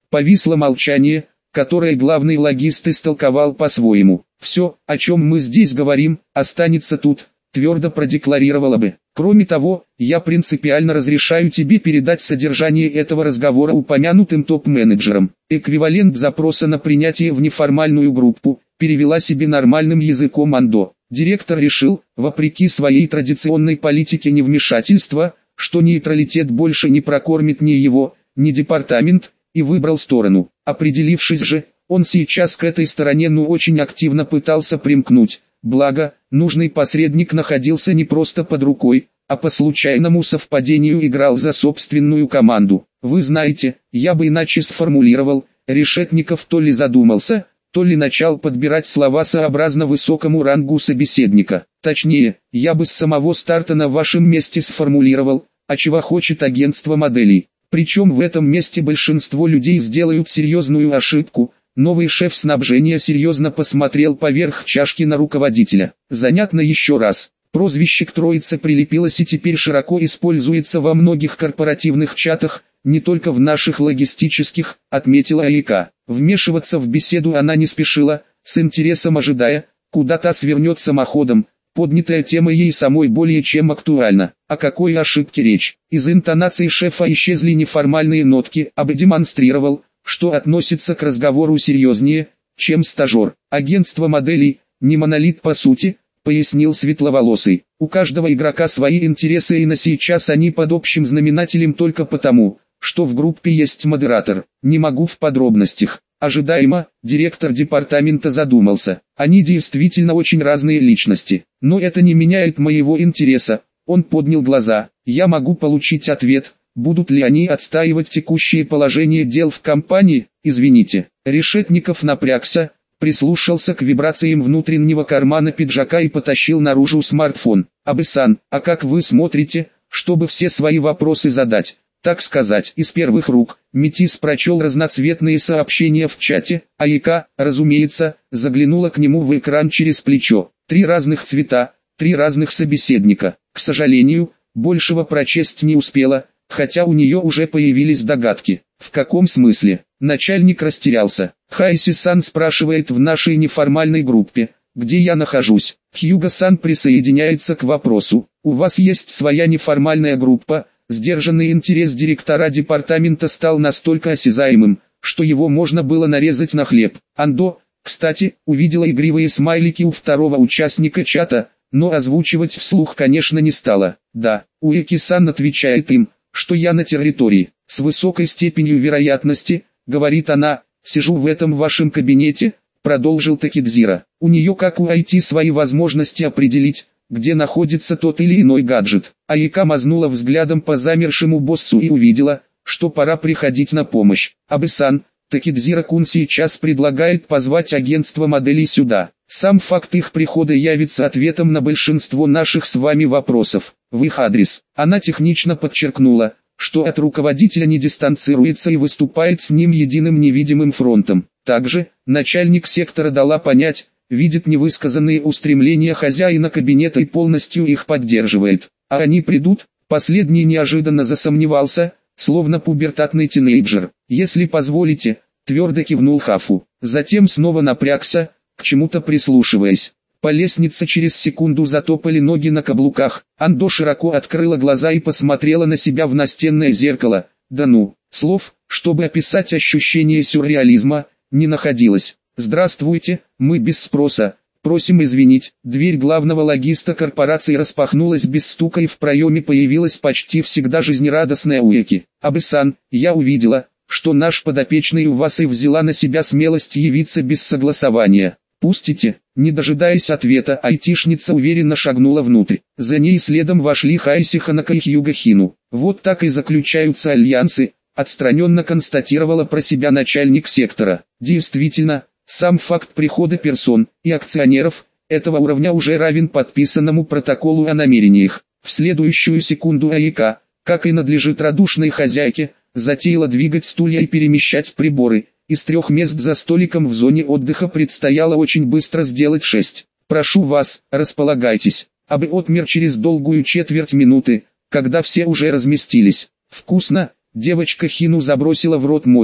Повисло молчание, которое главный логист истолковал по-своему. «Все, о чем мы здесь говорим, останется тут», — твердо продекларировала бы. «Кроме того, я принципиально разрешаю тебе передать содержание этого разговора упомянутым топ-менеджерам». Эквивалент запроса на принятие в неформальную группу, перевела себе нормальным языком Андо. Директор решил, вопреки своей традиционной политике невмешательства, что нейтралитет больше не прокормит ни его, ни департамент, и выбрал сторону. Определившись же, он сейчас к этой стороне очень активно пытался примкнуть, благо, нужный посредник находился не просто под рукой, а по случайному совпадению играл за собственную команду. Вы знаете, я бы иначе сформулировал, Решетников то ли задумался, то ли начал подбирать слова сообразно высокому рангу собеседника. Точнее, я бы с самого старта на вашем месте сформулировал, а чего хочет агентство моделей. Причем в этом месте большинство людей сделают серьезную ошибку. Новый шеф снабжения серьезно посмотрел поверх чашки на руководителя. Занятно еще раз. Прозвище к троице прилепилось и теперь широко используется во многих корпоративных чатах, не только в наших логистических, отметила Айка. Вмешиваться в беседу она не спешила, с интересом ожидая, куда та свернет самоходом. Поднятая тема ей самой более чем актуальна. О какой ошибке речь? Из интонации шефа исчезли неформальные нотки, а бы демонстрировал, что относится к разговору серьезнее, чем стажер. Агентство моделей, не монолит по сути, пояснил светловолосый. У каждого игрока свои интересы, и на сейчас они под общим знаменателем только потому, что в группе есть модератор. Не могу в подробностях. Ожидаемо, директор департамента задумался. Они действительно очень разные личности. Но это не меняет моего интереса. Он поднял глаза. Я могу получить ответ, будут ли они отстаивать текущее положение дел в компании. Извините. Решетников напрягся, прислушался к вибрациям внутреннего кармана пиджака и потащил наружу смартфон. Абы-сан, а как вы смотрите, чтобы все свои вопросы задать? Так сказать, из первых рук. Метис прочел разноцветные сообщения в чате, а Ика, разумеется, заглянула к нему в экран через плечо. 3 разных цвета, 3 разных собеседника. К сожалению, большего прочесть не успела, хотя у нее уже появились догадки. В каком смысле? Начальник растерялся. Хайси-сан спрашивает в нашей неформальной группе, где я нахожусь. Хьюго-сан присоединяется к вопросу. У вас есть своя неформальная группа? Сдержанный интерес директора департамента стал настолько осязаемым, что его можно было нарезать на хлеб. Андо, кстати, увидела игривые смайлики у второго участника чата, но озвучивать вслух, конечно, не стала. Да, Уэки-сан отвечает им, что я на территории. С высокой степенью вероятности, говорит она, сижу в этом вашем кабинете, продолжил Такидзира. У нее как у IT свои возможности определить, где находится тот или иной гаджет. Айка мазнула взглядом по замершему боссу и увидела, что пора приходить на помощь. Абы-сан, Такидзира-кун сейчас предлагает позвать агентство моделей сюда. Сам факт их прихода явится ответом на большинство наших с вами вопросов. В их адрес. Она технично подчеркнула, что от руководителя не дистанцируется и выступает с ним единым невидимым фронтом. Также, начальник сектора дала понять, видит невысказанные устремления хозяина кабинета и полностью их поддерживает. А они придут? Последний неожиданно засомневался, словно пубертатный тинейджер. Если позволите, твердо кивнул Хафу. Затем снова напрягся, к чему-то прислушиваясь. По лестнице через секунду затопали ноги на каблуках. Андо широко открыла глаза и посмотрела на себя в настенное зеркало. Да ну, слов, чтобы описать ощущение сюрреализма, не находилось. «Здравствуйте, мы без спроса, просим извинить». Дверь главного логиста корпорации распахнулась без стука и в проеме появилась почти всегда жизнерадостная Уэки. «Абы-сан, я увидела, что наш подопечный у вас и взяла на себя смелость явиться без согласования. Пустите». Не дожидаясь ответа, айтишница уверенно шагнула внутрь. За ней следом вошли Хайси Ханака и Хьюго Хину. «Вот так и заключаются альянсы», отстраненно констатировала про себя начальник сектора. Действительно, сам факт прихода персон и акционеров этого уровня уже равен подписанному протоколу о намерениях. В следующую секунду Айка, как и надлежит радушной хозяйке, затеяла двигать стулья и перемещать приборы. Из 3 мест за столиком в зоне отдыха предстояло очень быстро сделать 6. «Прошу вас, располагайтесь». Абы отмер через долгую четверть минуты, когда все уже разместились. «Вкусно». Девочка Хину забросила в рот моти,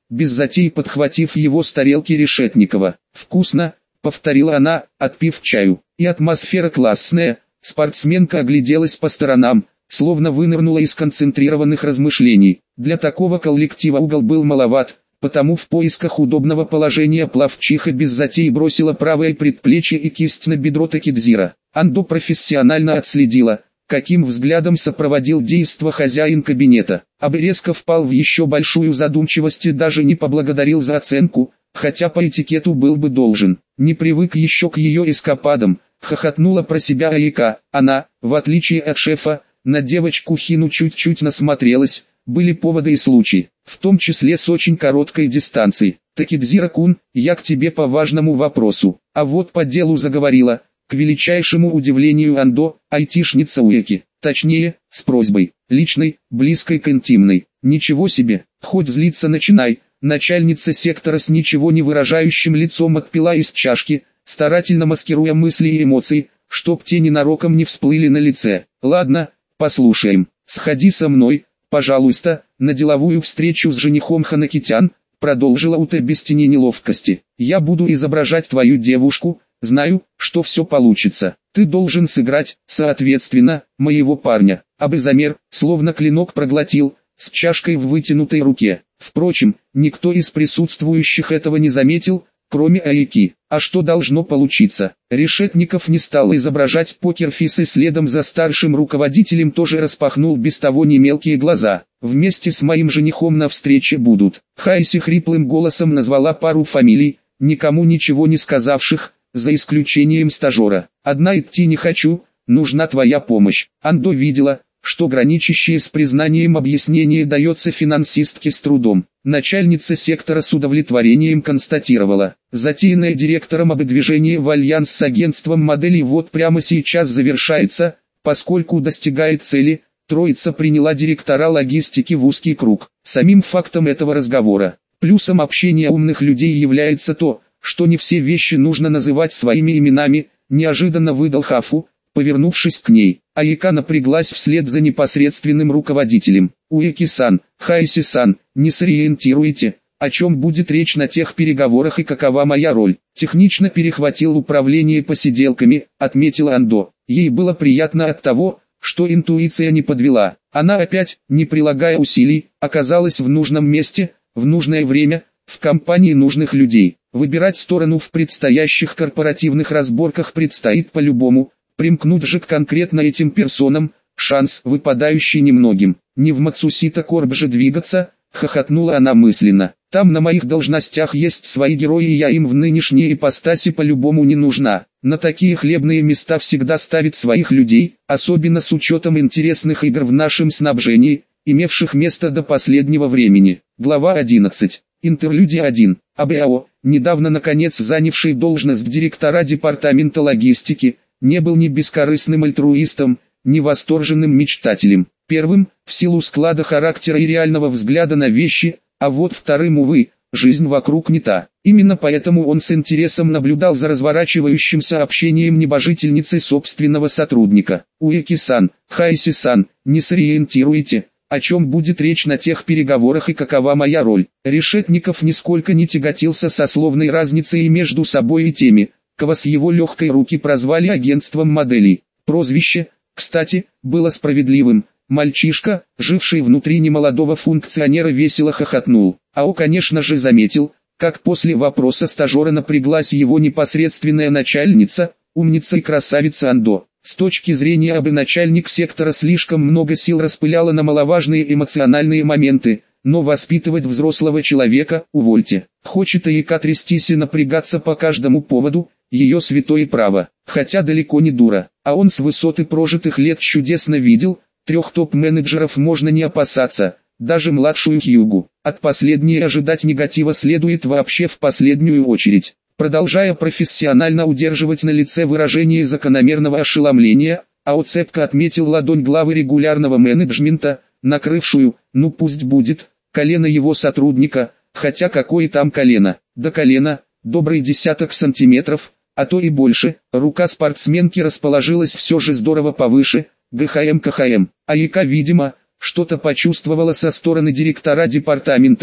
без затей подхватив его с тарелки Решетникова. «Вкусно», — повторила она, отпив чаю. «И атмосфера классная». Спортсменка огляделась по сторонам, словно вынырнула из концентрированных размышлений. Для такого коллектива угол был маловат, потому в поисках удобного положения пловчиха без затей бросила правое предплечье и кисть на бедро Такедзира. Андо профессионально отследила, каким взглядом сопроводил действо хозяин кабинета. Абе резко впал в еще большую задумчивость и даже не поблагодарил за оценку, хотя по этикету был бы должен. Не привык еще к ее эскападам, хохотнула про себя Айка. Она, в отличие от шефа, на девочку Хину чуть-чуть насмотрелась, были поводы и случаи, в том числе с очень короткой дистанции. «Такедзира-кун, я к тебе по важному вопросу». А вот по делу заговорила, к величайшему удивлению Андо, айтишница Уэки. Точнее, с просьбой, личной, близкой к интимной. Ничего себе, хоть злиться начинай. Начальница сектора с ничего не выражающим лицом отпила из чашки, старательно маскируя мысли и эмоции, чтоб те ненароком не всплыли на лице. «Ладно, послушаем. Сходи со мной, пожалуйста, на деловую встречу с женихом Ханакитян», продолжила Ута без тени неловкости. «Я буду изображать твою девушку, знаю, что все получится. Ты должен сыграть, соответственно, моего парня». Абы-замер, словно клинок проглотил, с чашкой в вытянутой руке. Впрочем, никто из присутствующих этого не заметил, кроме Айки. А что должно получиться? Решетников не стал изображать покерфейс и следом за старшим руководителем тоже распахнул без того не мелкие глаза. «Вместе с моим женихом на встрече будут». Хайси хриплым голосом назвала пару фамилий, никому ничего не сказавших, за исключением стажера. «Одна идти не хочу, нужна твоя помощь». Андо видела, что граничащее с признанием объяснение дается финансистке с трудом. Начальница сектора с удовлетворением констатировала: затеянное директором обдвижение в альянс с агентством моделей вот прямо сейчас завершается, поскольку достигает цели. Троица приняла директора логистики в узкий круг. Самим фактом этого разговора, плюсом общения умных людей является то, что не все вещи нужно называть своими именами, неожиданно выдал Хафу, повернувшись к ней. Айка напряглась вслед за непосредственным руководителем. «Уэки-сан, Хайси-сан, не сориентируете, о чем будет речь на тех переговорах и какова моя роль?» Технично перехватил управление посиделками, отметила Андо. Ей было приятно от того, что интуиция не подвела. Она опять, не прилагая усилий, оказалась в нужном месте, в нужное время, в компании нужных людей. Выбирать сторону в предстоящих корпоративных разборках предстоит по-любому. Примкнуть же к конкретно этим персонам, шанс, выпадающий немногим. Не в Мацусита Корп же двигаться, хохотнула она мысленно. Там на моих должностях есть свои герои, и я им в нынешней ипостаси по-любому не нужна. На такие хлебные места всегда ставят своих людей, особенно с учетом интересных игр в нашем снабжении, имевших место до последнего времени. Глава 11. Интерлюдия 1. АБАО, недавно наконец занявший должность директора департамента логистики, не был ни бескорыстным альтруистом, ни восторженным мечтателем. Первым, в силу склада характера и реального взгляда на вещи, а вот вторым, увы, жизнь вокруг не та. Именно поэтому он с интересом наблюдал за разворачивающимся общением небожительницы собственного сотрудника. «Уэки-сан, Хайси-сан, не сориентируете, о чем будет речь на тех переговорах и какова моя роль?» Решетников нисколько не тяготился сословной разницей между собой и теми, кого с его легкой руки прозвали агентством моделей. Прозвище, кстати, было справедливым. Мальчишка, живший внутри немолодого функционера, весело хохотнул. Ао, конечно же, заметил, как после вопроса стажера напряглась его непосредственная начальница, умница и красавица Андо. С точки зрения Абы, начальник сектора слишком много сил распыляла на маловажные эмоциональные моменты, но воспитывать взрослого человека, увольте. Хочет Айка трястись и напрягаться по каждому поводу, ее святое право, хотя далеко не дура, а он с высоты прожитых лет чудесно видел, 3 топ-менеджеров можно не опасаться, даже младшую Хьюгу. От последней ожидать негатива следует вообще в последнюю очередь. Продолжая профессионально удерживать на лице выражение закономерного ошеломления, Ао цепко отметил ладонь главы регулярного менеджмента, накрывшую, ну пусть будет, колено его сотрудника, хотя какое там колено, до колена, добрый десяток сантиметров, а то и больше. Рука спортсменки расположилась все же здорово повыше, ГХМ-КХМ. Айка, видимо, что-то почувствовала со стороны директора департамента,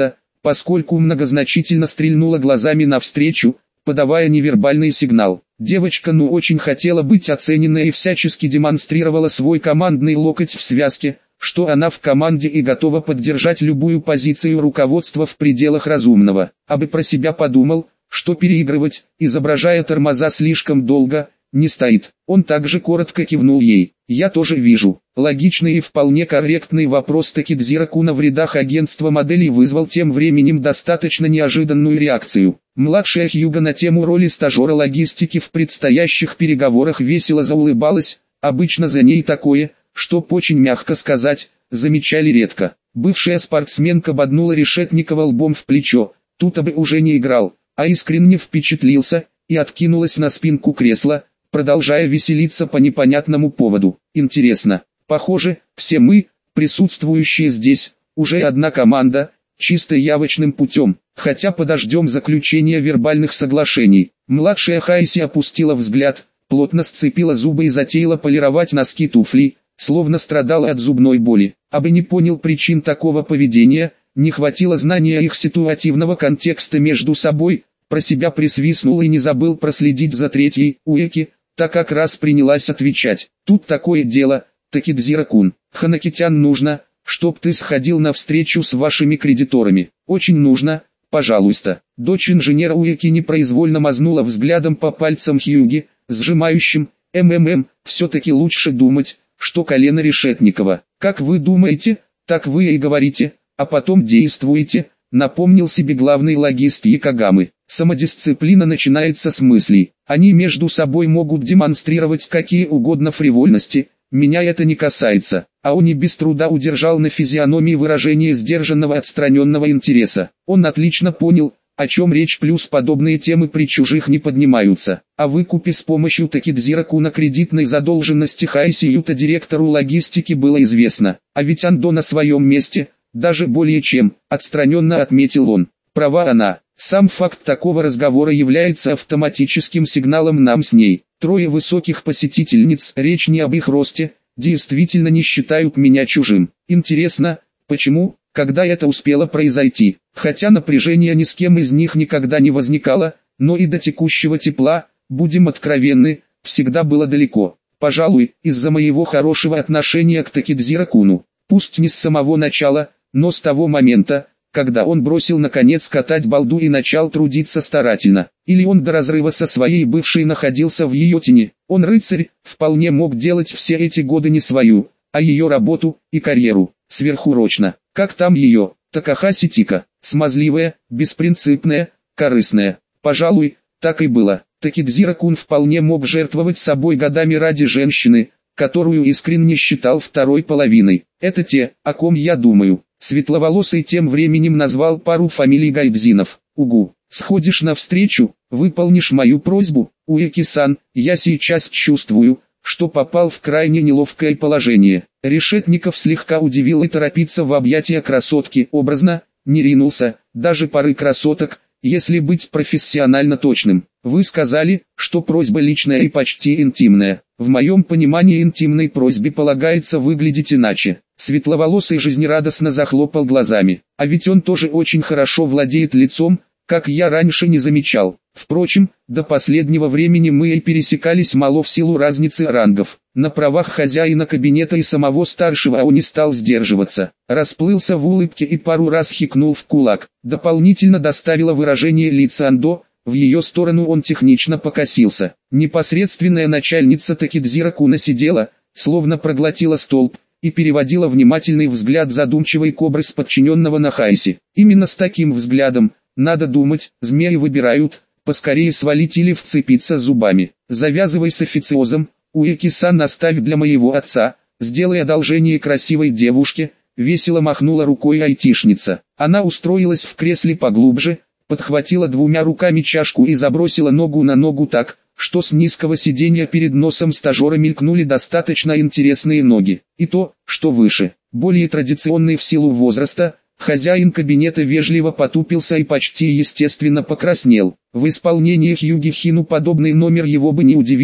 поскольку многозначительно стрельнула глазами навстречу, подавая невербальный сигнал. Девочка очень хотела быть оцененной и всячески демонстрировала свой командный локоть в связке, что она в команде и готова поддержать любую позицию руководства в пределах разумного. А бы про себя подумал, что переигрывать, изображая тормоза слишком долго, не стоит. Он также коротко кивнул ей. «Я тоже вижу». Логичный и вполне корректный вопрос Такедзира-куна в рядах агентства моделей вызвал тем временем достаточно неожиданную реакцию. Младшая Хьюга на тему роли стажера логистики в предстоящих переговорах весело заулыбалась, обычно за ней такое, чтоб очень мягко сказать, замечали редко. Бывшая спортсменка боднула Решетникова лбом в плечо, тут бы уже не играл, а искренне впечатлился, и откинулась на спинку кресла, продолжая веселиться по непонятному поводу. Интересно, похоже, все мы, присутствующие здесь, уже одна команда, чисто явочным путем, хотя подождем заключения вербальных соглашений. Младшая Хайси опустила взгляд, плотно сцепила зубы и затеяла полировать носки туфлей, словно страдала от зубной боли. Абы не понял причин такого поведения, не хватило знания их ситуативного контекста между собой, про себя присвистнул и не забыл проследить за третьей, Уэки, та как раз принялась отвечать. Тут такое дело, Такедзира-кун, Ханакитян нужно, чтоб ты сходил на встречу с вашими кредиторами. Очень нужно, пожалуйста. Дочь инженера Уэки непроизвольно мазнула взглядом по пальцам Хьюги, сжимающим, все-таки лучше думать, что колено Решетникова. Как вы думаете, так вы и говорите, а потом действуете, напомнил себе главный логист Якогамы. Самодисциплина начинается с мыслей. Они между собой могут демонстрировать какие угодно фривольности, меня это не касается. А он не без труда удержал на физиономии выражение сдержанного отстраненного интереса. Он отлично понял, о чем речь, плюс подобные темы при чужих не поднимаются. О выкупе с помощью Такедзира-куна кредитной задолженности Хайси Юта директору логистики было известно. А ведь Андо на своем месте, даже более чем, отстраненно отметил он. Права она. Сам факт такого разговора является автоматическим сигналом нам с ней. Трое высоких посетительниц, речь не об их росте, действительно не считают меня чужим. Интересно, почему, когда это успело произойти? Хотя напряжение ни с кем из них никогда не возникало, но и до текущего тепла, будем откровенны, всегда было далеко. Пожалуй, из-за моего хорошего отношения к Такедзира-куну. Пусть не с самого начала, но с того момента, когда он бросил наконец катать балду и начал трудиться старательно. Или он до разрыва со своей бывшей находился в ее тени. Он рыцарь, вполне мог делать все эти годы не свою, а ее работу и карьеру, сверхурочно. Как там ее, Такахаси Тика, смазливая, беспринципная, корыстная. Пожалуй, так и было. Такедзира-кун вполне мог жертвовать собой годами ради женщины, которую искренне считал второй половиной. Это те, о ком я думаю. Светловолосый тем временем назвал пару фамилий гайдзинов. Угу, сходишь навстречу, выполнишь мою просьбу. Уэки-сан, я сейчас чувствую, что попал в крайне неловкое положение. Решетников слегка удивил и торопиться в объятия красотки образно, не ринулся, даже пары красоток, если быть профессионально точным. Вы сказали, что просьба личная и почти интимная. В моем понимании интимной просьбе полагается выглядеть иначе. Светловолосый жизнерадостно захлопал глазами. А ведь он тоже очень хорошо владеет лицом, как я раньше не замечал. Впрочем, до последнего времени мы и пересекались мало в силу разницы рангов. На правах хозяина кабинета и самого старшего он не стал сдерживаться. Расплылся в улыбке и пару раз хикнул в кулак. Дополнительно доставило выражение лица Андо, в ее сторону он технично покосился. Непосредственная начальница Такедзира-куна сидела, словно проглотила столб, и переводила внимательный взгляд задумчивой кобры с подчиненного на Хайси. Именно с таким взглядом, надо думать, змеи выбирают, поскорее свалить или вцепиться зубами. Завязывай с официозом, Уэки-сан, оставь для моего отца, сделай одолжение красивой девушке, весело махнула рукой айтишница. Она устроилась в кресле поглубже, подхватила двумя руками чашку и забросила ногу на ногу так, что с низкого сиденья перед носом стажера мелькнули достаточно интересные ноги. И то, что выше, более традиционный в силу возраста, хозяин кабинета вежливо потупился и почти естественно покраснел. В исполнении Хьюги Хину подобный номер его бы не удивил,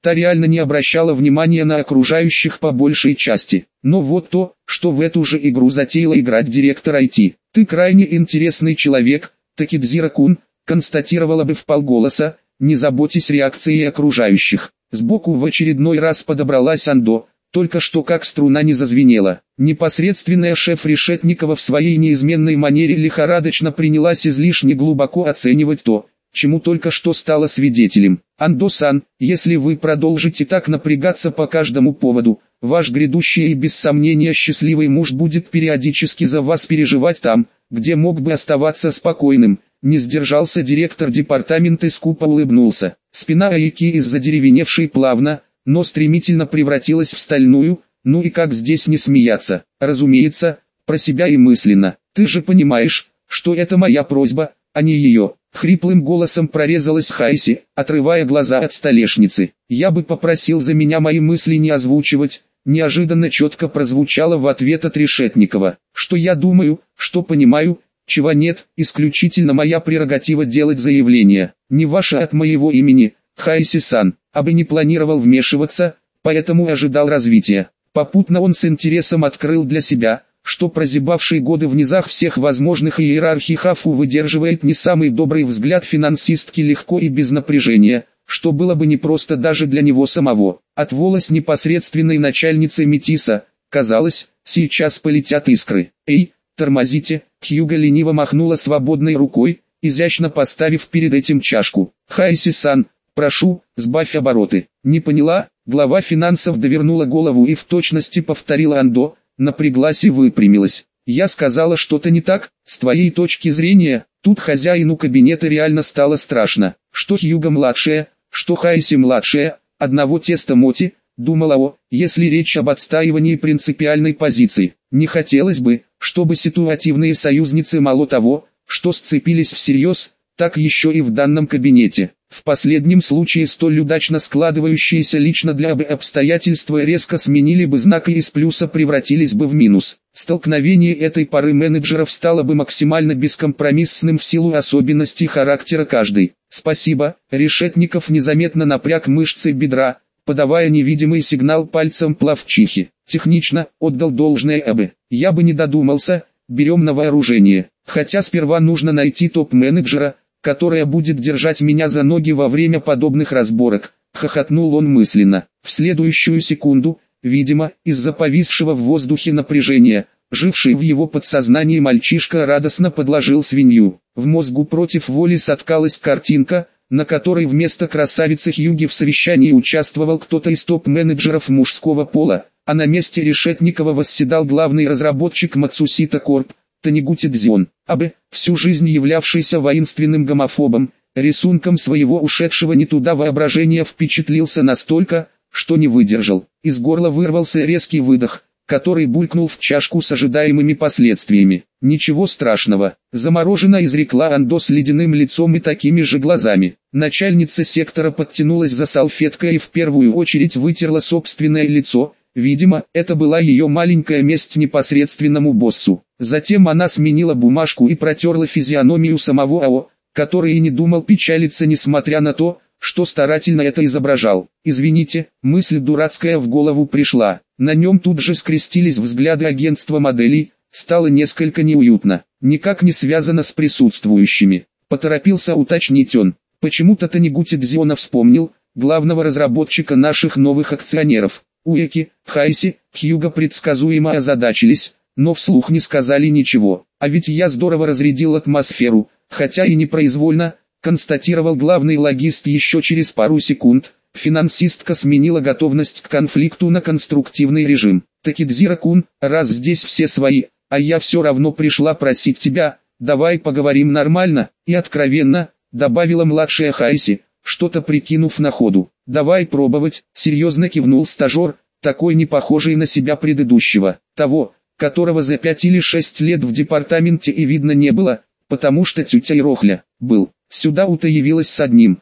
та реально не обращала внимания на окружающих по большей части. Но вот то, что в эту же игру затеяла играть директор IT. «Ты крайне интересный человек, Такидзира-кун», констатировала бы вполголоса, не заботясь реакцией окружающих. Сбоку в очередной раз подобралась Андо, только что как струна не зазвенела. Непосредственная шеф Решетникова в своей неизменной манере лихорадочно принялась излишне глубоко оценивать то, чему только что стала свидетелем. «Андо-сан, если вы продолжите так напрягаться по каждому поводу, ваш грядущий и без сомнения счастливый муж будет периодически за вас переживать там, где мог бы оставаться спокойным». Не сдержался директор департамента и скупо улыбнулся. Спина Айки из-за деревеневшей плавно, но стремительно превратилась в стальную. Ну и как здесь не смеяться? Разумеется, про себя и мысленно. «Ты же понимаешь, что это моя просьба, а не ее». Хриплым голосом прорезалась Хайси, отрывая глаза от столешницы. «Я бы попросил за меня мои мысли не озвучивать», неожиданно четко прозвучало в ответ от Решетникова. «Что я думаю, что понимаю, чего нет, исключительно моя прерогатива делать заявление. Не ваше от моего имени, Хайси-сан». Абы не планировал вмешиваться, поэтому ожидал развития. Попутно он с интересом открыл для себя, что прозябавший годы в низах всех возможных иерархий Хафу выдерживает не самый добрый взгляд финансистки легко и без напряжения, что было бы непросто даже для него самого. От волос непосредственной начальницы Метиса, казалось, сейчас полетят искры. «Эй, тормозите!» Хьюго лениво махнула свободной рукой, изящно поставив перед этим чашку. «Хайси-сан, прошу, сбавь обороты». «Не поняла?» Глава финансов довернула голову и в точности повторила Андо, напряглась и выпрямилась. «Я сказала что-то не так, с твоей точки зрения?» Тут хозяину кабинета реально стало страшно. Что Хьюго-младшая, что Хайси-младшая, одного теста моти, думала о, если речь об отстаивании принципиальной позиции. Не хотелось бы, чтобы ситуативные союзницы мало того, что сцепились всерьез, так еще и в данном кабинете. В последнем случае столь удачно складывающиеся лично для обстоятельства резко сменили бы знак и из плюса превратились бы в минус. Столкновение этой пары менеджеров стало бы максимально бескомпромиссным в силу особенностей характера каждой. «Спасибо», Решетников незаметно напряг мышцы бедра, подавая невидимый сигнал пальцем плавчихи. «Технично, отдал должное Абе. Я бы не додумался, берем на вооружение. Хотя сперва нужно найти топ-менеджера, которая будет держать меня за ноги во время подобных разборок», хохотнул он мысленно. В следующую секунду, видимо, из-за повисшего в воздухе напряжения, живший в его подсознании мальчишка радостно подложил свинью. В мозгу против воли соткалась картинка, на которой вместо красавицы Хьюги в совещании участвовал кто-то из топ-менеджеров мужского пола, а на месте Решетникова восседал главный разработчик Мацусита Корп, Танигути Дзион. Абе, всю жизнь являвшийся воинственным гомофобом, рисунком своего ушедшего не туда воображения впечатлился настолько, что не выдержал. Из горла вырвался резкий выдох, который булькнул в чашку с ожидаемыми последствиями. «Ничего страшного», замороженно изрекла Андо с ледяным лицом и такими же глазами. Начальница сектора подтянулась за салфеткой и в первую очередь вытерла собственное лицо. Видимо, это была ее маленькая месть непосредственному боссу. Затем она сменила бумажку и протерла физиономию самого АО, который и не думал печалиться несмотря на то, что старательно это изображал. «Извините, мысль дурацкая в голову пришла». На нем тут же скрестились взгляды агентства моделей, стало несколько неуютно. Никак не связано с присутствующими. Поторопился уточнить он. Почему-то Танигути Дзиона вспомнил, главного разработчика наших новых акционеров. Уэки, Хайси, Хьюго предсказуемо озадачились, но вслух не сказали ничего. «А ведь я здорово разрядил атмосферу, хотя и непроизвольно», констатировал главный логист еще через пару секунд. Финансистка сменила готовность к конфликту на конструктивный режим. «Такидзира-кун, раз здесь все свои, а я все равно пришла просить тебя, давай поговорим нормально и откровенно», добавила младшая Хайси, что-то прикинув на ходу. «Давай пробовать», серьезно кивнул стажер, такой не похожий на себя предыдущего, того, которого за 5 или 6 лет в департаменте и видно не было, потому что тетя Ирохля был. Сюда-то явилась с одним,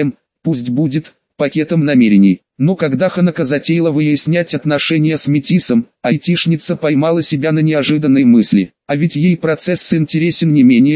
пусть будет, пакетом намерений. Но когда Ханака затеяла выяснять отношения с Метисом, айтишница поймала себя на неожиданной мысли. А ведь ей процесс интересен не менее,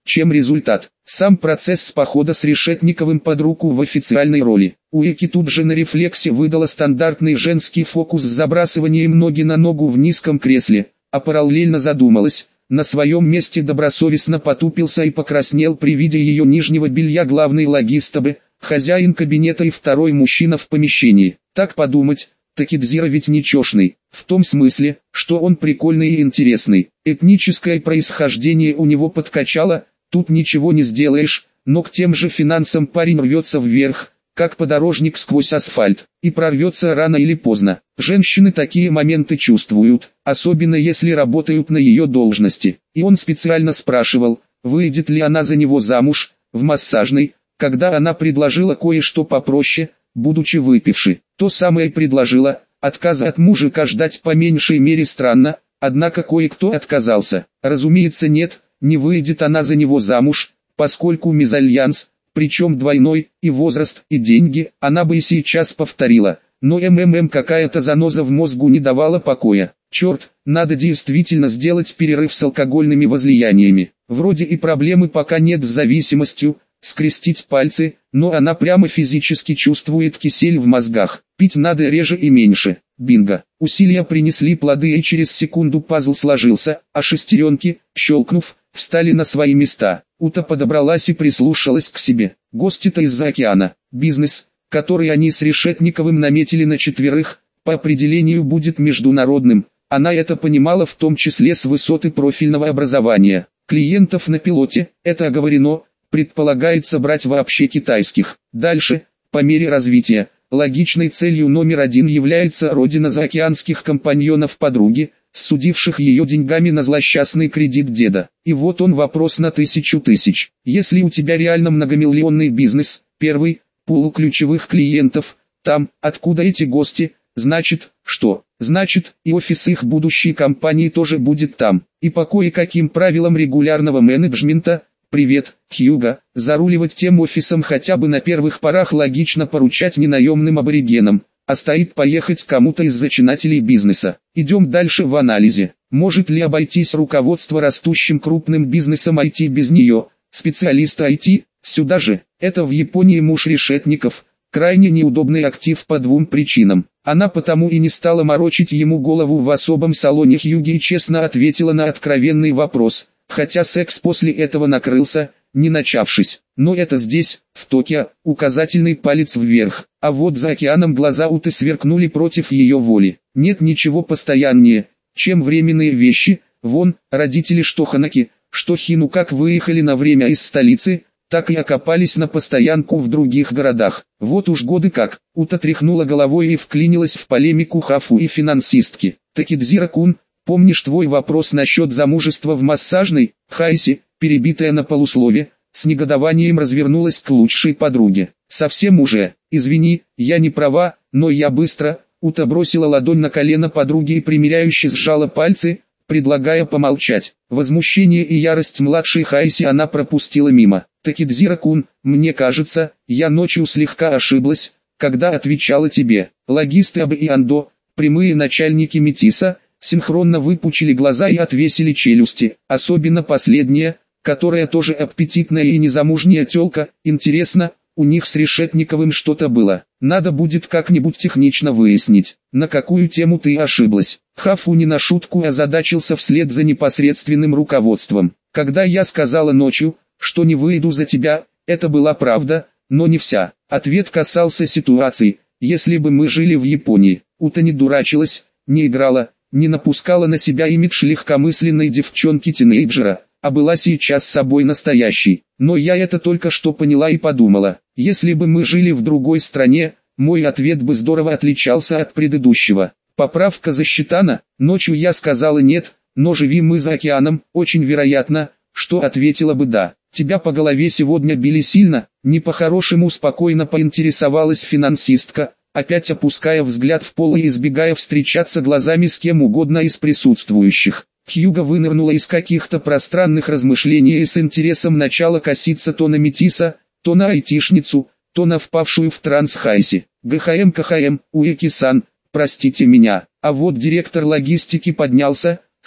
чем результат. Сам процесс похода с Решетниковым под руку в официальной роли. Уики тут же на рефлексе выдала стандартный женский фокус с забрасыванием ноги на ногу в низком кресле, а параллельно задумалась. На своем месте добросовестно потупился и покраснел при виде ее нижнего белья главный логист АБ, хозяин кабинета и второй мужчина в помещении. Так подумать, Такидзира ведь ничешный, в том смысле, что он прикольный и интересный. Этническое происхождение у него подкачало, тут ничего не сделаешь, но к тем же финансам парень рвется вверх, как подорожник сквозь асфальт, и прорвется рано или поздно. Женщины такие моменты чувствуют, особенно если работают на ее должности. И он специально спрашивал, выйдет ли она за него замуж, в массажной, когда она предложила кое-что попроще, будучи выпившей. То самое предложила, отказа от мужика ждать по меньшей мере странно, однако кое-кто отказался. Разумеется нет, не выйдет она за него замуж, поскольку мезальянс, причем двойной, и возраст, и деньги, она бы и сейчас повторила, но какая-то заноза в мозгу не давала покоя. Черт, надо действительно сделать перерыв с алкогольными возлияниями. Вроде и проблемы пока нет с зависимостью, скрестить пальцы, но она прямо физически чувствует кисель в мозгах. Пить надо реже и меньше. Бинго. Усилия принесли плоды и через секунду пазл сложился, а шестеренки, щелкнув, встали на свои места. Ута подобралась и прислушалась к себе. Гости-то из-за океана. Бизнес, который они с Решетниковым наметили на четверых, по определению будет международным. Она это понимала в том числе с высоты профильного образования. Клиентов на пилоте, это оговорено, предполагается брать вообще китайских. Дальше, по мере развития, логичной целью номер один является родина заокеанских компаньонов подруги, судивших ее деньгами на злосчастный кредит деда. И вот он вопрос на 1000 тысяч. Если у тебя реально многомиллионный бизнес, первый, пул ключевых клиентов, там, откуда эти гости, значит, что? Значит, и офис их будущей компании тоже будет там. И по кое-каким правилам регулярного менеджмента, привет, Хьюго, заруливать тем офисом хотя бы на первых порах логично поручать не наемным аборигенам, а стоит поехать кому-то из зачинателей бизнеса. Идем дальше в анализе. Может ли обойтись руководство растущим крупным бизнесом IT без нее, специалиста IT, сюда же? Это в Японии муж Решетников, крайне неудобный актив по двум причинам. Она потому и не стала морочить ему голову в особом салоне Хьюги и честно ответила на откровенный вопрос, хотя секс после этого накрылся, не начавшись. Но это здесь, в Токио, указательный палец вверх, а вот за океаном глаза Уты сверкнули против ее воли. Нет ничего постояннее, чем временные вещи. Вон, родители что Ханаки, что Хину как выехали на время из столицы, так и окопались на постоянку в других городах. Вот уж годы как. Ута тряхнула головой и вклинилась в полемику Хафу и финансистки. Такидзира-кун, помнишь твой вопрос насчет замужества в массажной? Хайси, перебитая на полуслове, с негодованием развернулась к лучшей подруге. Совсем уже, извини, я не права, но я быстро. Ута бросила ладонь на колено подруги и примиряюще сжала пальцы, предлагая помолчать. Возмущение и ярость младшей Хайси она пропустила мимо. Такидзира-кун, мне кажется, я ночью слегка ошиблась, когда отвечала тебе. Логисты Аб и Андо, прямые начальники Метиса, синхронно выпучили глаза и отвесили челюсти. Особенно последняя, которая тоже аппетитная и незамужняя тёлка. Интересно, у них с Решетниковым что-то было. Надо будет как-нибудь технично выяснить, на какую тему ты ошиблась. Хафу не на шутку озадачился вслед за непосредственным руководством. Когда я сказала ночью, что не выйду за тебя, это была правда, но не вся. Ответ касался ситуации, если бы мы жили в Японии. Ута не дурачилась, не играла, не напускала на себя имидж легкомысленной девчонки-тинейджера, а была сейчас собой настоящей. Но я это только что поняла и подумала. Если бы мы жили в другой стране, мой ответ бы здорово отличался от предыдущего. Поправка засчитана, ночью я сказала нет, но живи мы за океаном, очень вероятно, что ответила бы да. Тебя по голове сегодня били сильно, не по-хорошему спокойно поинтересовалась финансистка, опять опуская взгляд в пол и избегая встречаться глазами с кем угодно из присутствующих. Хьюго вынырнула из каких-то пространных размышлений и с интересом начала коситься то на Метиса, то на айтишницу, то на впавшую в транс Хайси. ГХМ, Уэки-сан, простите меня. А вот директор логистики поднялся,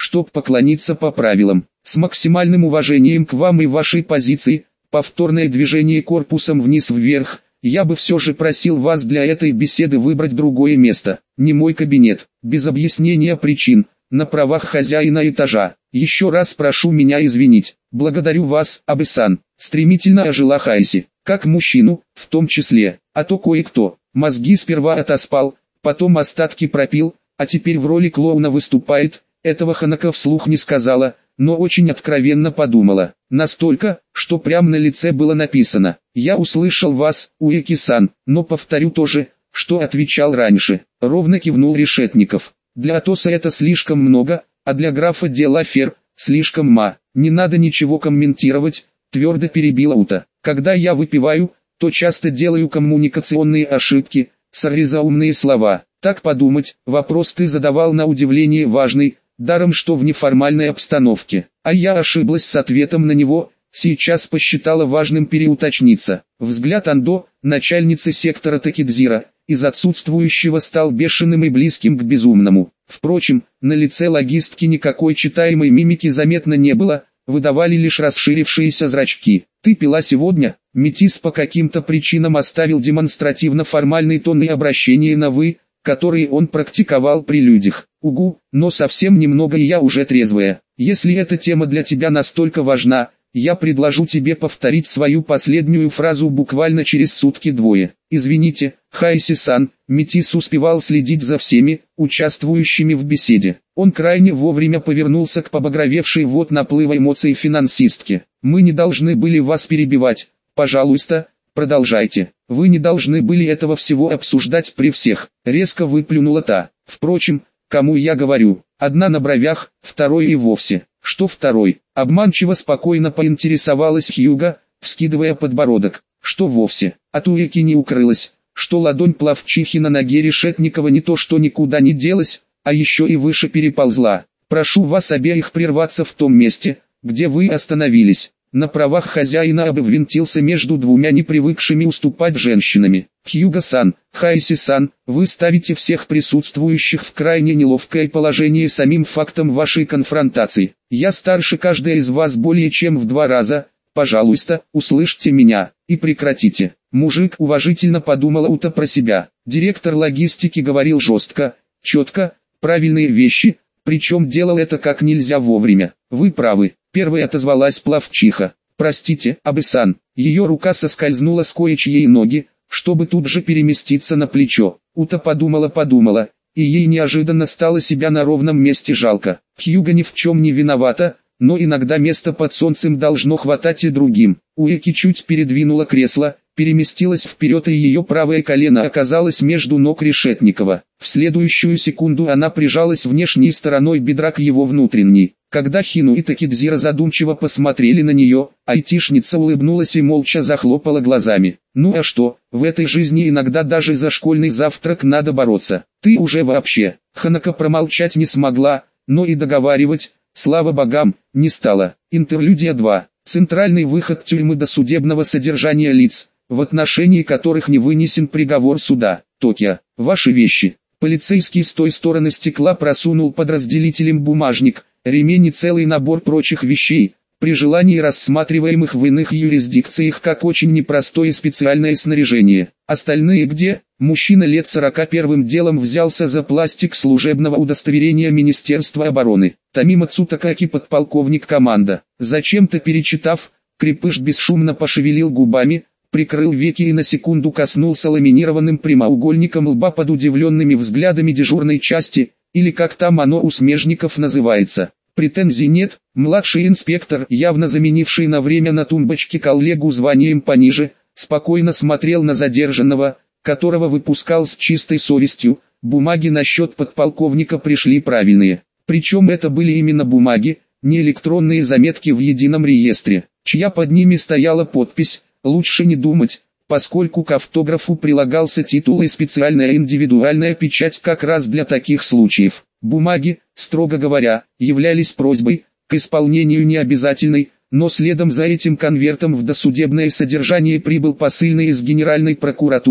чтоб поклониться по правилам. С максимальным уважением к вам и вашей позиции, повторное движение корпусом вниз-вверх, я бы все же просил вас для этой беседы выбрать другое место, не мой кабинет, без объяснения причин, на правах хозяина этажа. Еще раз прошу меня извинить. Благодарю вас, Абы-сан. Стремительно ожила Хайси, как мужчину, в том числе, а то кое-кто, мозги сперва отоспал, потом остатки пропил, а теперь в роли клоуна выступает. Этого Ханако вслух не сказала, но очень откровенно подумала. Настолько, что прямо на лице было написано: «Я услышал вас, Уэки-сан, но повторю то же, что отвечал раньше». Ровно кивнул Решетников. Для Атоса это слишком много, а для графа де ла Фер слишком мало. Не надо ничего комментировать, твердо перебила Ута. Когда я выпиваю, то часто делаю коммуникационные ошибки, сорри за умные слова. Так подумать, вопрос ты задавал на удивление важный, даром что в неформальной обстановке. А я ошиблась с ответом на него, сейчас посчитала важным переуточниться. Взгляд Андо, начальницы сектора Такидзира, из отсутствующего стал бешеным и близким к безумному. Впрочем, на лице логистки никакой читаемой мимики заметно не было, выдавали лишь расширившиеся зрачки. «Ты пила сегодня?» Метис по каким-то причинам оставил демонстративно формальный тон и обращение на «вы», которые он практиковал при людях. «Угу, но совсем немного, и я уже трезвая. Если эта тема для тебя настолько важна, я предложу тебе повторить свою последнюю фразу буквально через сутки-двое». «Извините, Хайси-сан», Метис успевал следить за всеми, участвующими в беседе. Он крайне вовремя повернулся к побагровевшей вот наплыва эмоций финансистке. «Мы не должны были вас перебивать, пожалуйста, продолжайте. Вы не должны были этого всего обсуждать при всех», резко выплюнула та. «Впрочем, кому я говорю? Одна на бровях, второй и вовсе». «Что второй?» Обманчиво спокойно поинтересовалась Хьюга, вскидывая подбородок. «Что вовсе?» От Уэки не укрылась, что ладонь плавчихи на ноге Решетникова не то что никуда не делась, а еще и выше переползла. «Прошу вас обеих прерваться в том месте, где вы остановились». На правах хозяина обвинтился между двумя непривыкшими уступать женщинами. «Хьюга-сан, Хайси-сан, вы ставите всех присутствующих в крайне неловкое положение самим фактом вашей конфронтации. Я старше каждой из вас более чем в 2 раза, пожалуйста, услышьте меня, и прекратите». Мужик уважительно подумала Ута про себя. Директор логистики говорил жестко, четко, правильные вещи, причем делал это как нельзя вовремя. «Вы правы», первой отозвалась плавчиха. «Простите, Абы-сан». Ее рука соскользнула с кое-чьей ноги, чтобы тут же переместиться на плечо. Ута подумала, и ей неожиданно стало себя на ровном месте жалко. Хьюга ни в чем не виновата, но иногда места под солнцем должно хватать и другим. Уэки чуть передвинула кресло, переместилась вперед, и ее правое колено оказалось между ног Решетникова. В следующую секунду она прижалась внешней стороной бедра к его внутренней. Когда Хину и Такидзира задумчиво посмотрели на нее, айтишница улыбнулась и молча захлопала глазами. «Ну а что, в этой жизни иногда даже за школьный завтрак надо бороться. Ты уже вообще...» Ханако промолчать не смогла, но и договаривать, слава богам, не стала. Интерлюдия 2. Центральный выход тюрьмы до судебного содержания лиц, в отношении которых не вынесен приговор суда. Токио. «Ваши вещи». Полицейский с той стороны стекла просунул под разделителем бумажник, ремень и целый набор прочих вещей, при желании рассматриваемых в иных юрисдикциях как очень непростое и специальное снаряжение. «Остальные где?» Мужчина лет 40 первым делом взялся за пластик служебного удостоверения Министерства обороны. Томима Цутакаки, подполковник команда. Зачем-то перечитав, крепыш бесшумно пошевелил губами, прикрыл веки и на секунду коснулся ламинированным прямоугольником лба под удивленными взглядами дежурной части, или как там оно у смежников называется. Претензий нет. Младший инспектор, явно заменивший на время на тумбочке коллегу званием пониже, спокойно смотрел на задержанного, которого выпускал с чистой совестью. Бумаги насчет подполковника пришли правильные. Причем это были именно бумаги, не электронные заметки в едином реестре, чья под ними стояла подпись. Лучше не думать, поскольку к автографу прилагался титул и специальная индивидуальная печать как раз для таких случаев. Бумаги, строго говоря, являлись просьбой, к исполнению необязательной, но следом за этим конвертом в досудебное содержание прибыл посыльный из Генеральной прокуратуры.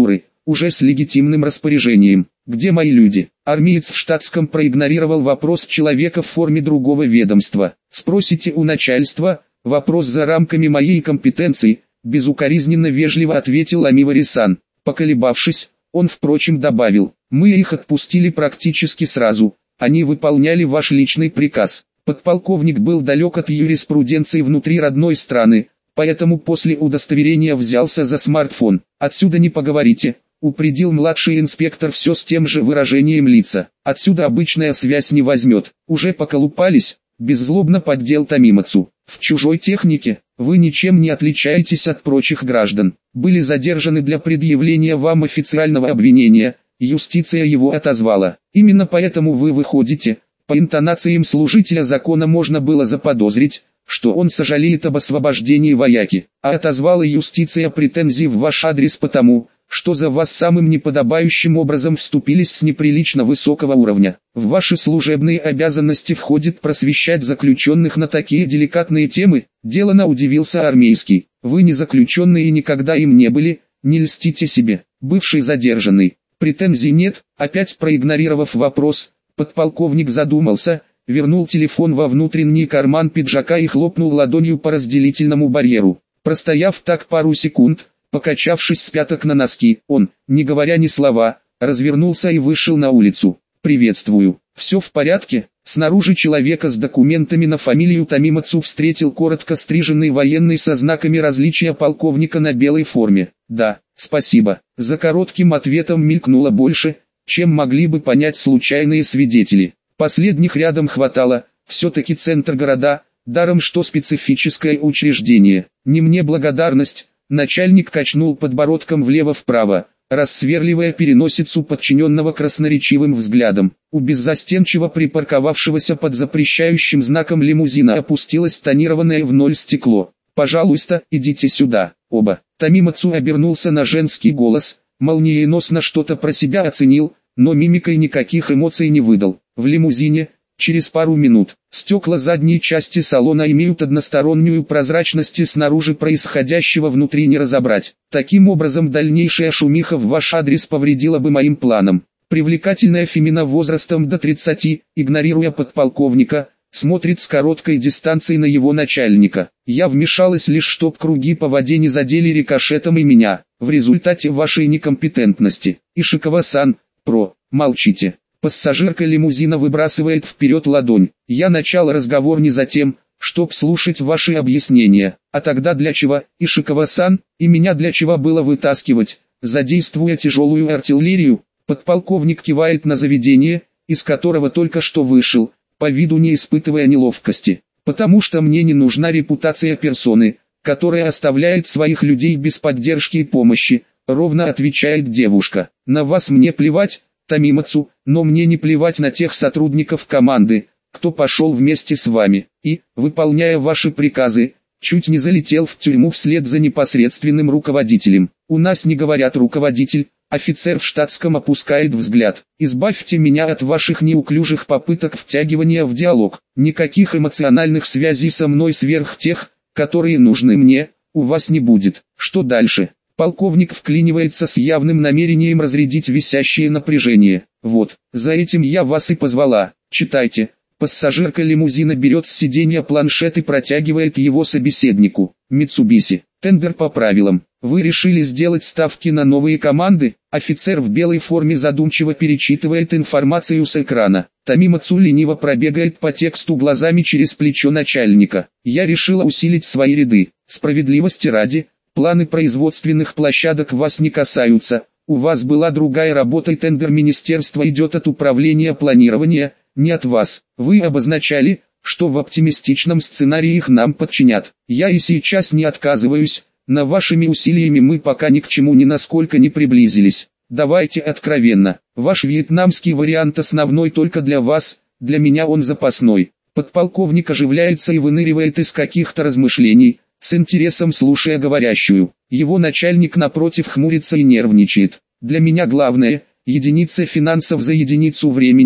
уже с легитимным распоряжением. Где мои люди? Армеец в штатском проигнорировал вопрос человека в форме другого ведомства. Спросите у начальства, вопрос за рамками моей компетенции, безукоризненно вежливо ответил Амивари-сан. Поколебавшись, он впрочем добавил, мы их отпустили практически сразу, они выполняли ваш личный приказ. Подполковник был далек от юриспруденции внутри родной страны, поэтому после удостоверения взялся за смартфон. Отсюда не поговорите, упредил младший инспектор все с тем же выражением лица. Отсюда обычная связь не возьмет. Уже поколупались, беззлобно поддел Тамимацу. В чужой технике, вы ничем не отличаетесь от прочих граждан. Были задержаны для предъявления вам официального обвинения, юстиция его отозвала. Именно поэтому вы выходите. По интонациям служителя закона можно было заподозрить, что он сожалеет об освобождении вояки, а отозвала юстиция претензии в ваш адрес потому, что за вас самым неподобающим образом вступились с неприлично высокого уровня. В ваши служебные обязанности входит просвещать заключенных на такие деликатные темы, делано удивился армейский. Вы не заключенные и никогда им не были, не льстите себе. Бывший задержанный, претензий нет, опять проигнорировав вопрос, подполковник задумался, вернул телефон во внутренний карман пиджака и хлопнул ладонью по разделительному барьеру. Простояв так пару секунд, покачавшись с пяток на носки, он, не говоря ни слова, развернулся и вышел на улицу. «Приветствую. Все в порядке?» Снаружи человека с документами на фамилию Тамимацу встретил коротко стриженный военный со знаками различия полковника на белой форме. «Да, спасибо». За коротким ответом мелькнуло больше, чем могли бы понять случайные свидетели. Последних рядом хватало, все-таки центр города, даром что специфическое учреждение. Не мне благодарность. Начальник качнул подбородком влево-вправо, рассверливая переносицу подчиненного красноречивым взглядом. У беззастенчиво припарковавшегося под запрещающим знаком лимузина опустилось тонированное в ноль стекло. «Пожалуйста, идите сюда, оба». Тамимацу обернулся на женский голос, молниеносно что-то про себя оценил, но мимикой никаких эмоций не выдал. В лимузине, через пару минут, стекла задней части салона имеют одностороннюю прозрачность и снаружи происходящего внутри не разобрать. Таким образом дальнейшая шумиха в ваш адрес повредила бы моим планам. Привлекательная фемина возрастом до 30, игнорируя подполковника, смотрит с короткой дистанции на его начальника. Я вмешалась лишь чтоб круги по воде не задели рикошетом и меня. В результате вашей некомпетентности. Ишикава-сан, молчите. Пассажирка лимузина выбрасывает вперед ладонь. Я начал разговор не за тем, чтоб слушать ваши объяснения. А тогда для чего, Ишикава-сан, и меня для чего было вытаскивать, задействуя тяжелую артиллерию? Подполковник кивает на заведение, из которого только что вышел, по виду не испытывая неловкости. Потому что мне не нужна репутация персоны, которая оставляет своих людей без поддержки и помощи, ровно отвечает девушка. На вас мне плевать, Тамимацу, но мне не плевать на тех сотрудников команды, кто пошел вместе с вами, и, выполняя ваши приказы, чуть не залетел в тюрьму вслед за непосредственным руководителем. У нас не говорят руководитель, офицер в штатском опускает взгляд. Избавьте меня от ваших неуклюжих попыток втягивания в диалог. Никаких эмоциональных связей со мной сверх тех, которые нужны мне, у вас не будет. Что дальше? Полковник вклинивается с явным намерением разрядить висящее напряжение. Вот, за этим я вас и позвала. Читайте. Пассажирка лимузина берет с сиденья планшет и протягивает его собеседнику. Митсубиси. Тендер по правилам. Вы решили сделать ставки на новые команды? Офицер в белой форме задумчиво перечитывает информацию с экрана. Тамимацу лениво пробегает по тексту глазами через плечо начальника. Я решила усилить свои ряды. Справедливости ради, планы производственных площадок вас не касаются. У вас была другая работа и тендер министерства идет от управления планирования, не от вас. Вы обозначали, что в оптимистичном сценарии их нам подчинят. Я и сейчас не отказываюсь, но вашими усилиями мы пока ни к чему ни насколько не приблизились. Давайте откровенно, ваш вьетнамский вариант основной только для вас, для меня он запасной. Подполковник оживляется и выныривает из каких-то размышлений, с интересом слушая говорящую. Его начальник напротив хмурится и нервничает. Для меня главное, единица финансов за единицу времени,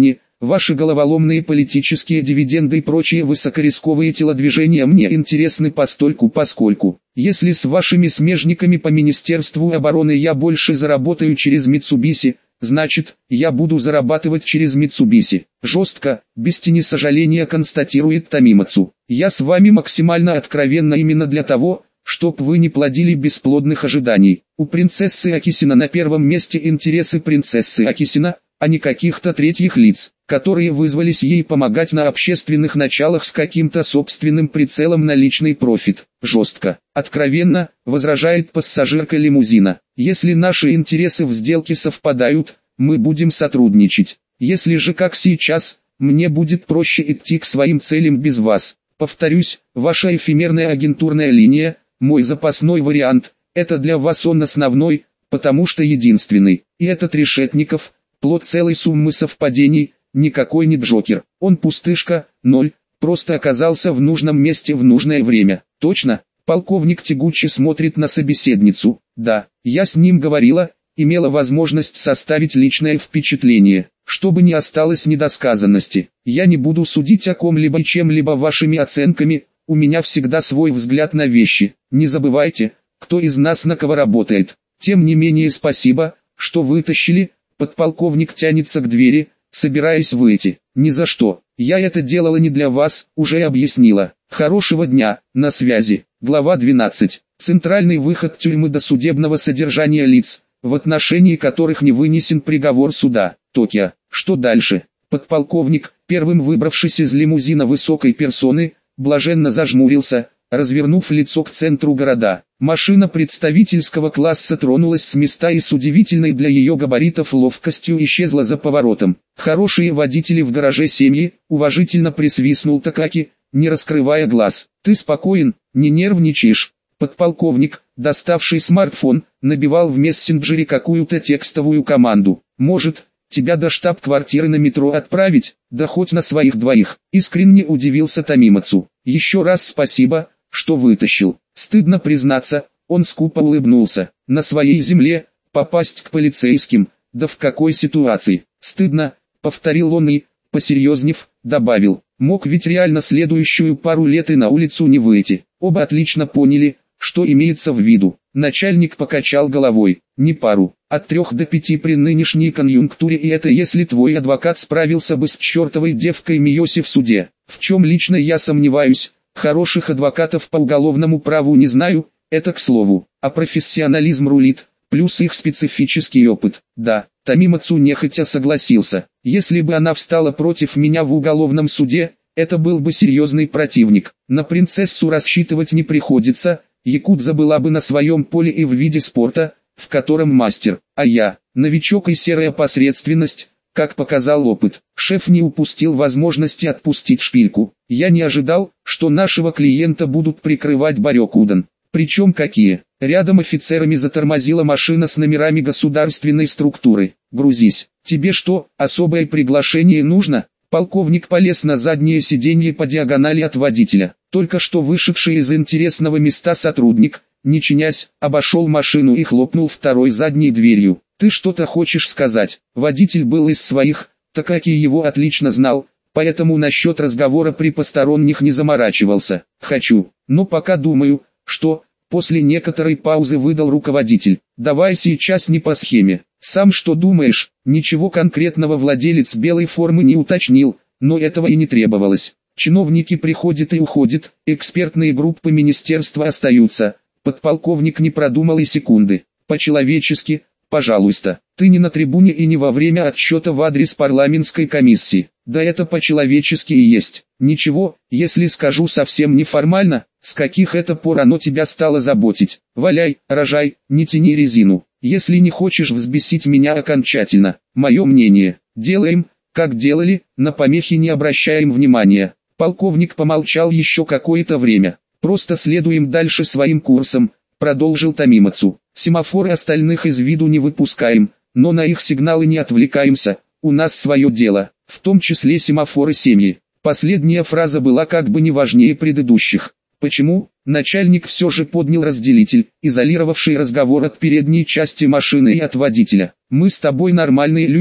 Ваши головоломные политические дивиденды и прочие высокорисковые телодвижения мне интересны постольку-поскольку. Если с вашими смежниками по Министерству обороны я больше заработаю через Mitsubishi, значит, я буду зарабатывать через Mitsubishi. Жестко, без тени сожаления констатирует Тамимацу. Я с вами максимально откровенно именно для того, чтоб вы не плодили бесплодных ожиданий. У принцессы Акисина на первом месте интересы принцессы Акисина, а не каких-то третьих лиц, которые вызвались ей помогать на общественных началах с каким-то собственным прицелом на личный профит. Жестко, откровенно, возражает пассажирка лимузина. Если наши интересы в сделке совпадают, мы будем сотрудничать. Если же как сейчас, мне будет проще идти к своим целям без вас. Повторюсь, ваша эфемерная агентурная линия, мой запасной вариант, это для вас он основной, потому что единственный. И этот Решетников, плод целой суммы совпадений, никакой не Джокер. Он пустышка, ноль, просто оказался в нужном месте в нужное время. Точно? Полковник тягуче смотрит на собеседницу. Да, я с ним говорила, имела возможность составить личное впечатление. Чтобы не осталось недосказанности, я не буду судить о ком-либо и чем-либо вашими оценками, у меня всегда свой взгляд на вещи. Не забывайте, кто из нас на кого работает. Тем не менее спасибо, что вытащили. Подполковник тянется к двери, собираясь выйти. Ни за что, я это делала не для вас, уже объяснила. Хорошего дня, на связи. Глава 12. Центральный выход тюрьмы до судебного содержания лиц, в отношении которых не вынесен приговор суда. Токио. Что дальше? Подполковник, первым выбравшись из лимузина высокой персоны, блаженно зажмурился, развернув лицо к центру города. Машина представительского класса тронулась с места и с удивительной для ее габаритов ловкостью исчезла за поворотом. Хорошие водители в гараже семьи, уважительно присвистнул Такаки, не раскрывая глаз. Ты спокоен, не нервничаешь? Подполковник, доставший смартфон, набивал в мессенджере какую-то текстовую команду. Может, тебя до штаб-квартиры на метро отправить, да хоть на своих двоих. Искренне удивился Тамимацу. Еще раз спасибо, что вытащил. Стыдно признаться, он скупо улыбнулся. На своей земле, попасть к полицейским, да в какой ситуации. Стыдно, повторил он и, посерьезнев, добавил. Мог ведь реально следующую пару лет и на улицу не выйти. Оба отлично поняли, что имеется в виду. Начальник покачал головой. Не пару, от 3 до 5 при нынешней конъюнктуре, и это если твой адвокат справился бы с чертовой девкой Миоси в суде. В чем лично я сомневаюсь, хороших адвокатов по уголовному праву не знаю, это к слову. А профессионализм рулит, плюс их специфический опыт. Да, Тамимацу нехотя согласился. Если бы она встала против меня в уголовном суде, это был бы серьезный противник. На принцессу рассчитывать не приходится, якудза была бы на своем поле и в виде спорта, в котором мастер, а я, новичок и серая посредственность, как показал опыт. Шеф не упустил возможности отпустить шпильку. Я не ожидал, что нашего клиента будут прикрывать Барёкудан. Причем какие? Рядом офицерами затормозила машина с номерами государственной структуры. Грузись. Тебе что, особое приглашение нужно? Полковник полез на заднее сиденье по диагонали от водителя. Только что вышедший из интересного места сотрудник, не чинясь, обошел машину и хлопнул второй задней дверью. «Ты что-то хочешь сказать?» Водитель был из своих, Такаки его отлично знал, поэтому насчет разговора при посторонних не заморачивался. «Хочу, но пока думаю, что...» После некоторой паузы выдал руководитель. «Давай сейчас не по схеме. Сам что думаешь?» Ничего конкретного владелец белой формы не уточнил, но этого и не требовалось. Чиновники приходят и уходят, экспертные группы министерства остаются. Подполковник не продумал и секунды. По-человечески, пожалуйста, ты не на трибуне и не во время отсчета в адрес парламентской комиссии. Да это по-человечески и есть. Ничего, если скажу совсем неформально, с каких это пор оно тебя стало заботить. Валяй, рожай, не тяни резину. Если не хочешь взбесить меня окончательно, мое мнение, делаем, как делали, на помехи не обращаем внимания. Полковник помолчал еще какое-то время. Просто следуем дальше своим курсом, продолжил Тамимацу. Семафоры остальных из виду не выпускаем, но на их сигналы не отвлекаемся, у нас свое дело, в том числе семафоры семьи. Последняя фраза была как бы не важнее предыдущих. Почему? Начальник все же поднял разделитель, изолировавший разговор от передней части машины и от водителя. Мы с тобой нормальные люди,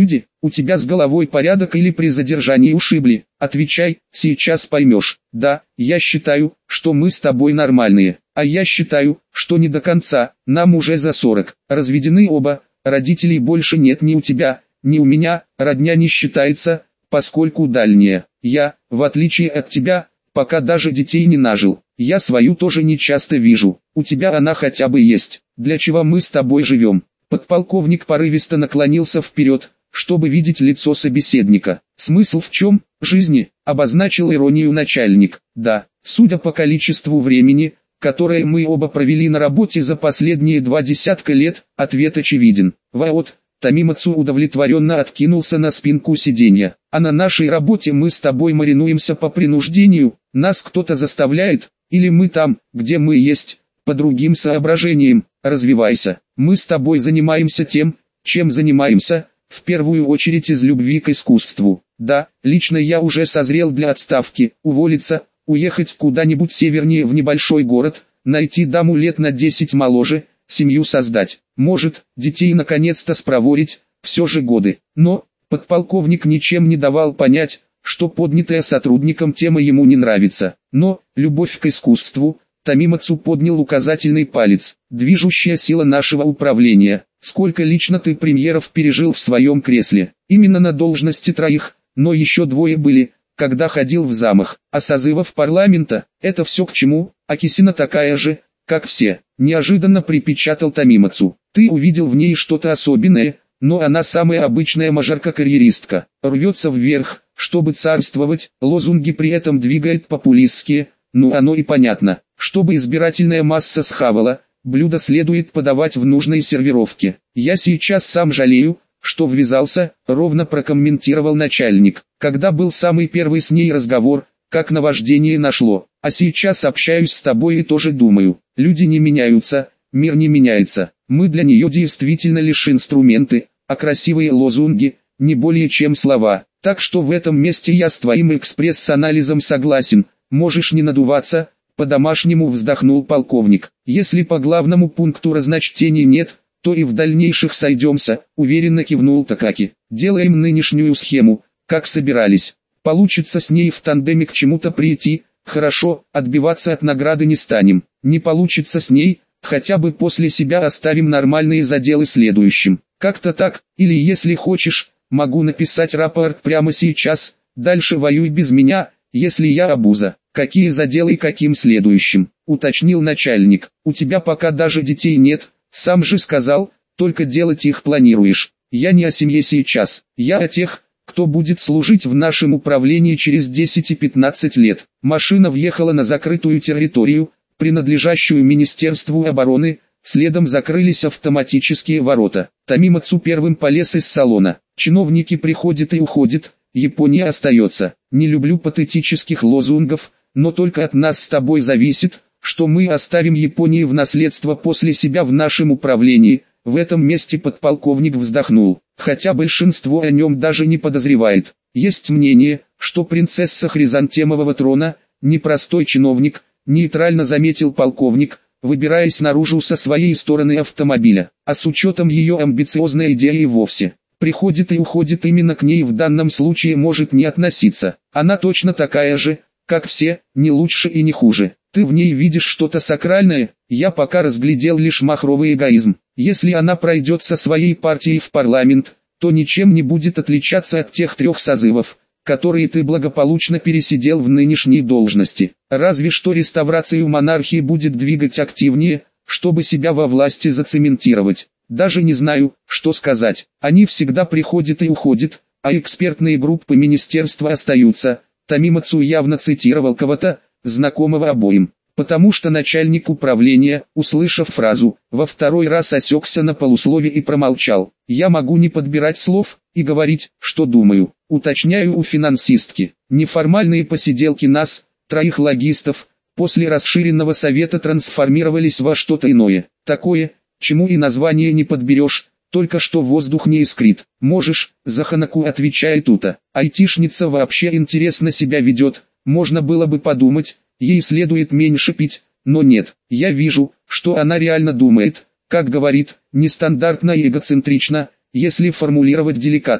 у тебя с головой порядок или при задержании ушибли? Отвечай, сейчас поймешь. Да, я считаю, что мы с тобой нормальные. А я считаю, что не до конца, нам уже за 40. Разведены оба, родителей больше нет ни у тебя, ни у меня, родня не считается, поскольку дальняя. Я, в отличие от тебя, пока даже детей не нажил. Я свою тоже не часто вижу, у тебя она хотя бы есть. Для чего мы с тобой живем? Подполковник порывисто наклонился вперед, чтобы видеть лицо собеседника. Смысл в чем? Жизни, обозначил иронию начальник. Да, судя по количеству времени, которое мы оба провели на работе за последние 20 лет, ответ очевиден. Вот, Томимацу удовлетворенно откинулся на спинку сиденья. А на нашей работе мы с тобой маринуемся по принуждению, нас кто-то заставляет, или мы там, где мы есть, по другим соображениям. Развивайся. Мы с тобой занимаемся тем, чем занимаемся, в первую очередь из любви к искусству. Да, лично я уже созрел для отставки, уволиться, уехать куда-нибудь севернее в небольшой город, найти даму лет на 10 моложе, семью создать. Может, детей наконец-то спроворить, все же годы. Но, подполковник ничем не давал понять, что поднятая сотрудником тема ему не нравится. Но, любовь к искусству, Томимацу поднял указательный палец. Движущая сила нашего управления. Сколько лично ты премьеров пережил в своем кресле? Именно на должности 3, но еще 2 были, когда ходил в замах. А созывов парламента, это все к чему? А Кисина такая же, как все. Неожиданно припечатал Томимацу. Ты увидел в ней что-то особенное, но она самая обычная мажорка-карьеристка. Рвется вверх, чтобы царствовать, лозунги при этом двигает популистские, ну оно и понятно. Чтобы избирательная масса схавала, блюдо следует подавать в нужной сервировке. Я сейчас сам жалею, что ввязался, ровно прокомментировал начальник. Когда был самый первый с ней разговор, как наваждение нашло. А сейчас общаюсь с тобой и тоже думаю, люди не меняются, мир не меняется. Мы для нее действительно лишь инструменты, а красивые лозунги, не более чем слова. Так что в этом месте я с твоим экспресс-анализом согласен, можешь не надуваться. По-домашнему вздохнул полковник. Если по главному пункту разночтений нет, то и в дальнейших сойдемся, уверенно кивнул Такаки. Делаем нынешнюю схему, как собирались. Получится с ней в тандеме к чему-то прийти, хорошо, отбиваться от награды не станем. Не получится с ней, хотя бы после себя оставим нормальные заделы следующим. Как-то так, или если хочешь, могу написать рапорт прямо сейчас, дальше воюй без меня, если я обуза. Какие заделы и каким следующим, уточнил начальник. У тебя пока даже детей нет, сам же сказал, только делать их планируешь. Я не о семье сейчас, я о тех, кто будет служить в нашем управлении через 10 и 15 лет. Машина въехала на закрытую территорию, принадлежащую Министерству обороны, следом закрылись автоматические ворота. Томимацу первым полез из салона. Чиновники приходят и уходят, Япония остается. Не люблю патетических лозунгов, но только от нас с тобой зависит, что мы оставим Японии в наследство после себя в нашем управлении. В этом месте подполковник вздохнул, хотя большинство о нем даже не подозревает. Есть мнение, что принцесса Хризантемового трона – непростой чиновник, нейтрально заметил полковник, выбираясь наружу со своей стороны автомобиля, а с учетом ее амбициозной идеи вовсе. Приходит и уходит именно к ней в данном случае может не относиться. Она точно такая же, как все, не лучше и не хуже. Ты в ней видишь что-то сакральное, я пока разглядел лишь махровый эгоизм. Если она пройдет со своей партией в парламент, то ничем не будет отличаться от тех 3 созывов, которые ты благополучно пересидел в нынешней должности. Разве что реставрацию монархии будет двигать активнее, чтобы себя во власти зацементировать. Даже не знаю, что сказать. Они всегда приходят и уходят, а экспертные группы министерства остаются. Томимацу явно цитировал кого-то, знакомого обоим, потому что начальник управления, услышав фразу, во второй раз осекся на полуслове и промолчал. Я могу не подбирать слов и говорить, что думаю. Уточняю у финансистки. Неформальные посиделки нас, 3 логистов, после расширенного совета трансформировались во что-то иное. Такое, чему и название не подберешь. Только что воздух не искрит. Можешь, за Ханаку отвечает Ута. Айтишница вообще интересно себя ведет. Можно было бы подумать, ей следует меньше пить, но нет. Я вижу, что она реально думает, как говорит, нестандартно и эгоцентрично, если формулировать деликатно.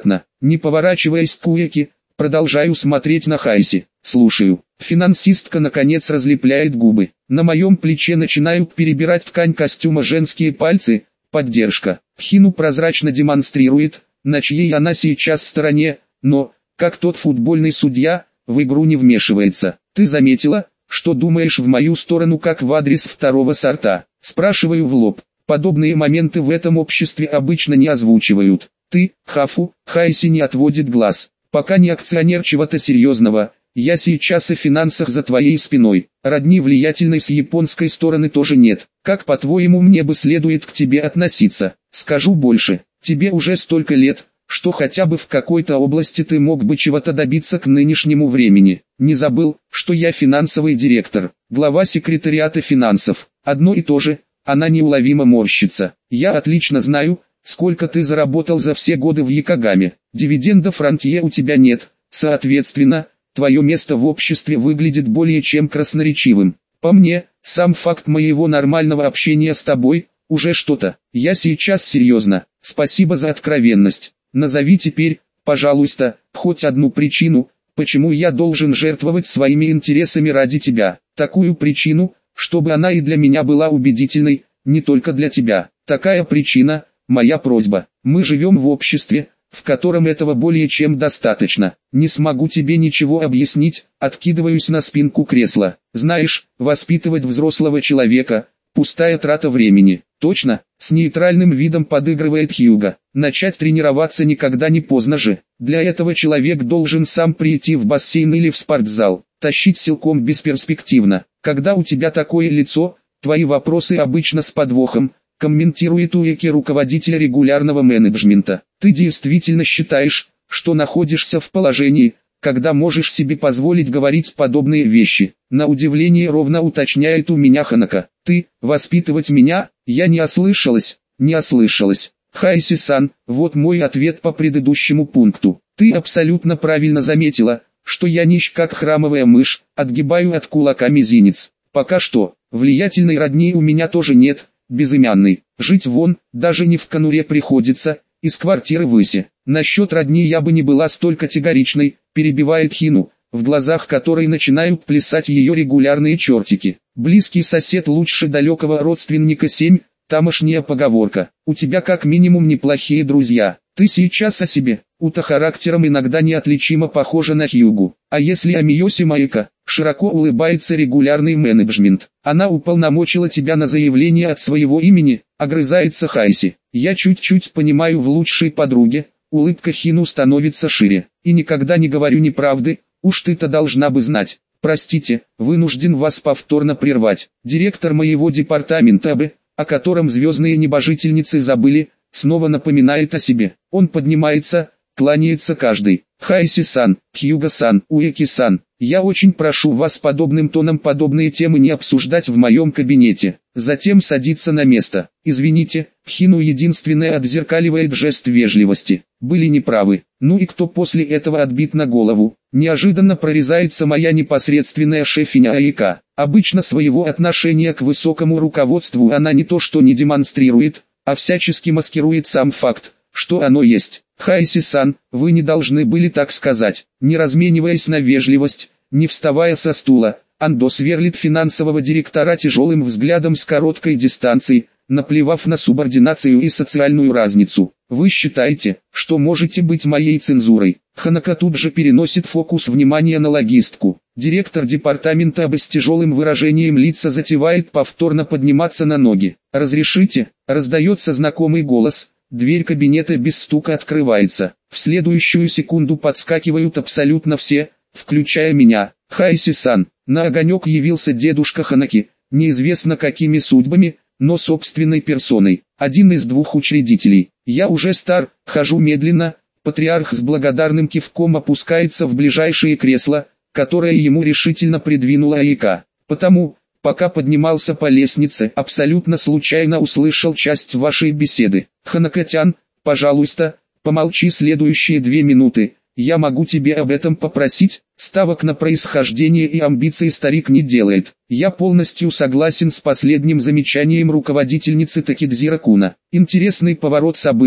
Не поворачиваясь к Уэки, продолжаю смотреть на Хайси. Слушаю. Финансистка наконец разлепляет губы. На моем плече начинают перебирать ткань костюма женские пальцы. Поддержка. Хину прозрачно демонстрирует, на чьей она сейчас стороне, но, как тот футбольный судья, в игру не вмешивается. Ты заметила, что думаешь в мою сторону как в адрес второго сорта? Спрашиваю в лоб. Подобные моменты в этом обществе обычно не озвучивают. Ты, Хафу, Хайси не отводит глаз. Пока не акционер чего-то серьезного, я сейчас о финансах за твоей спиной. Родни влиятельной с японской стороны тоже нет. Как по-твоему мне бы следует к тебе относиться? Скажу больше, тебе уже столько лет, что хотя бы в какой-то области ты мог бы чего-то добиться к нынешнему времени. Не забыл, что я финансовый директор, глава секретариата финансов. Одно и то же, она неуловимо морщится. Я отлично знаю, сколько ты заработал за все годы в Якогаме. Дивидендов рантье у тебя нет, соответственно, твое место в обществе выглядит более чем красноречивым. По мне, сам факт моего нормального общения с тобой, уже что-то. Я сейчас серьезно, спасибо за откровенность. Назови теперь, пожалуйста, хоть одну причину, почему я должен жертвовать своими интересами ради тебя. Такую причину, чтобы она и для меня была убедительной, не только для тебя. Такая причина, моя просьба. Мы живем в обществе, в котором этого более чем достаточно. Не смогу тебе ничего объяснить, откидываюсь на спинку кресла. Знаешь, воспитывать взрослого человека – пустая трата времени. Точно, с нейтральным видом подыгрывает Хьюго. Начать тренироваться никогда не поздно же. Для этого человек должен сам прийти в бассейн или в спортзал. Тащить силком бесперспективно. Когда у тебя такое лицо, твои вопросы обычно с подвохом, комментирует Уэки, руководитель регулярного менеджмента. Ты действительно считаешь, что находишься в положении, когда можешь себе позволить говорить подобные вещи? На удивление ровно уточняет у меня Ханако. Ты, воспитывать меня? Я не ослышалась, не ослышалась. Хайси-сан, вот мой ответ по предыдущему пункту. Ты абсолютно правильно заметила, что я нищ как храмовая мышь, отгибаю от кулака мизинец. Пока что, влиятельной родни у меня тоже нет, безымянный. Жить вон, даже не в конуре приходится, из квартиры выси. Насчет родни я бы не была столь категоричной, перебивает Хину, в глазах которой начинают плясать ее регулярные чертики. Близкий сосед лучше далекого родственника 7, тамошняя поговорка. У тебя как минимум неплохие друзья. Ты сейчас о себе. Ута характером иногда неотличимо похожа на Хьюгу. А если о Миоси Маэко? Широко улыбается регулярный менеджмент. Она уполномочила тебя на заявление от своего имени, огрызается Хайси. Я чуть-чуть понимаю в лучшей подруге. Улыбка Хину становится шире. И никогда не говорю неправды, уж ты-то должна бы знать. Простите, вынужден вас повторно прервать. Директор моего департамента АБ, о котором звездные небожительницы забыли, снова напоминает о себе. Он поднимается, кланяется каждый. Хайси-сан, Хьюго-сан, Уэки-сан, я очень прошу вас подобным тоном подобные темы не обсуждать в моем кабинете. Затем садится на место. Извините, Хину единственное отзеркаливает жест вежливости. Были неправы. Ну и кто после этого отбит на голову? Неожиданно прорезается моя непосредственная шефиня Аика. Обычно своего отношения к высокому руководству она не то что не демонстрирует, а всячески маскирует сам факт, что оно есть. Хайси-сан, вы не должны были так сказать. Не размениваясь на вежливость, не вставая со стула, Андо сверлит финансового директора тяжелым взглядом с короткой дистанции, наплевав на субординацию и социальную разницу. Вы считаете, что можете быть моей цензурой? Ханако тут же переносит фокус внимания на логистку. Директор департамента АБ с тяжелым выражением лица затевает повторно подниматься на ноги. «Разрешите?» – раздается знакомый голос. Дверь кабинета без стука открывается. В следующую секунду подскакивают абсолютно все, включая меня. Хайси-сан, на огонек явился дедушка Ханаки, неизвестно какими судьбами, но собственной персоной. Один из двух учредителей. Я уже стар, хожу медленно. Патриарх с благодарным кивком опускается в ближайшее кресло, которое ему решительно придвинула Аика. Потому, пока поднимался по лестнице, абсолютно случайно услышал часть вашей беседы. Ханако-тян, пожалуйста, помолчи следующие 2 минуты. Я могу тебе об этом попросить? Ставок на происхождение и амбиции старик не делает. Я полностью согласен с последним замечанием руководительницы Такидзира Куна. Интересный поворот событий,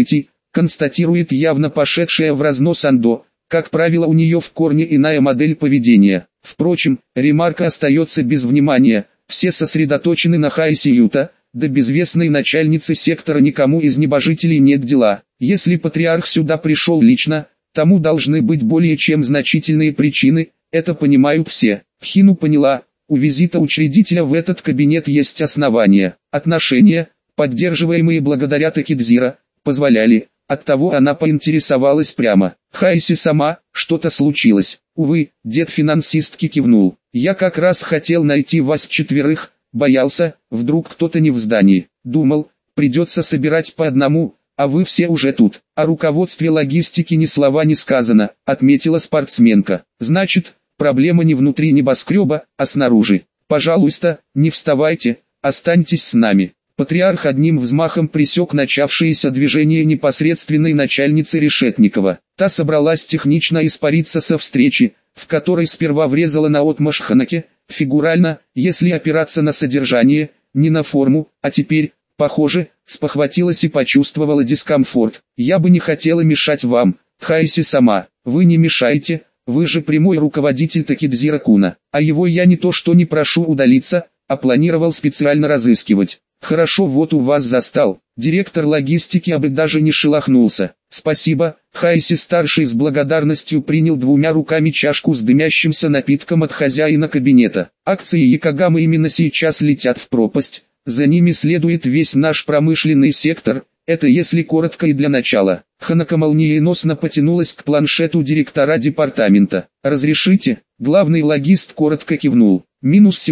констатирует явно пошедшая в разнос Андо. Как правило, у нее в корне иная модель поведения. Впрочем, ремарка остается без внимания, все сосредоточены на Хайси Юта, до безвестной начальницы сектора никому из небожителей нет дела. Если патриарх сюда пришел лично, тому должны быть более чем значительные причины, это понимают все. Хину поняла, у визита учредителя в этот кабинет есть основания. Отношения, поддерживаемые благодаря Такидзира, позволяли. Оттого она поинтересовалась прямо. Хайси сама, что-то случилось. Увы, дед финансистки кивнул. Я как раз хотел найти вас четверых, боялся, вдруг кто-то не в здании. Думал, придется собирать по одному, а вы все уже тут. О руководстве логистики ни слова не сказано, отметила спортсменка. Значит, проблема не внутри небоскреба, а снаружи. Пожалуйста, не вставайте, останьтесь с нами. Патриарх одним взмахом пресек начавшееся движение непосредственной начальницы Решетникова. Та собралась технично испариться со встречи, в которой сперва врезала наотмашь Ханаке, фигурально, если опираться на содержание, не на форму, а теперь, похоже, спохватилась и почувствовала дискомфорт. «Я бы не хотела мешать вам, Хайси сама, вы не мешаете, вы же прямой руководитель Такидзира-куна, а его я не то что не прошу удалиться, а планировал специально разыскивать». «Хорошо, вот у вас застал». Директор логистики абы даже не шелохнулся. «Спасибо». Хайси-старший с благодарностью принял двумя руками чашку с дымящимся напитком от хозяина кабинета. Акции Якогамы именно сейчас летят в пропасть. За ними следует весь наш промышленный сектор. Это если коротко и для начала. Ханака молниеносно потянулась к планшету директора департамента. «Разрешите?» Главный логист коротко кивнул. «Минус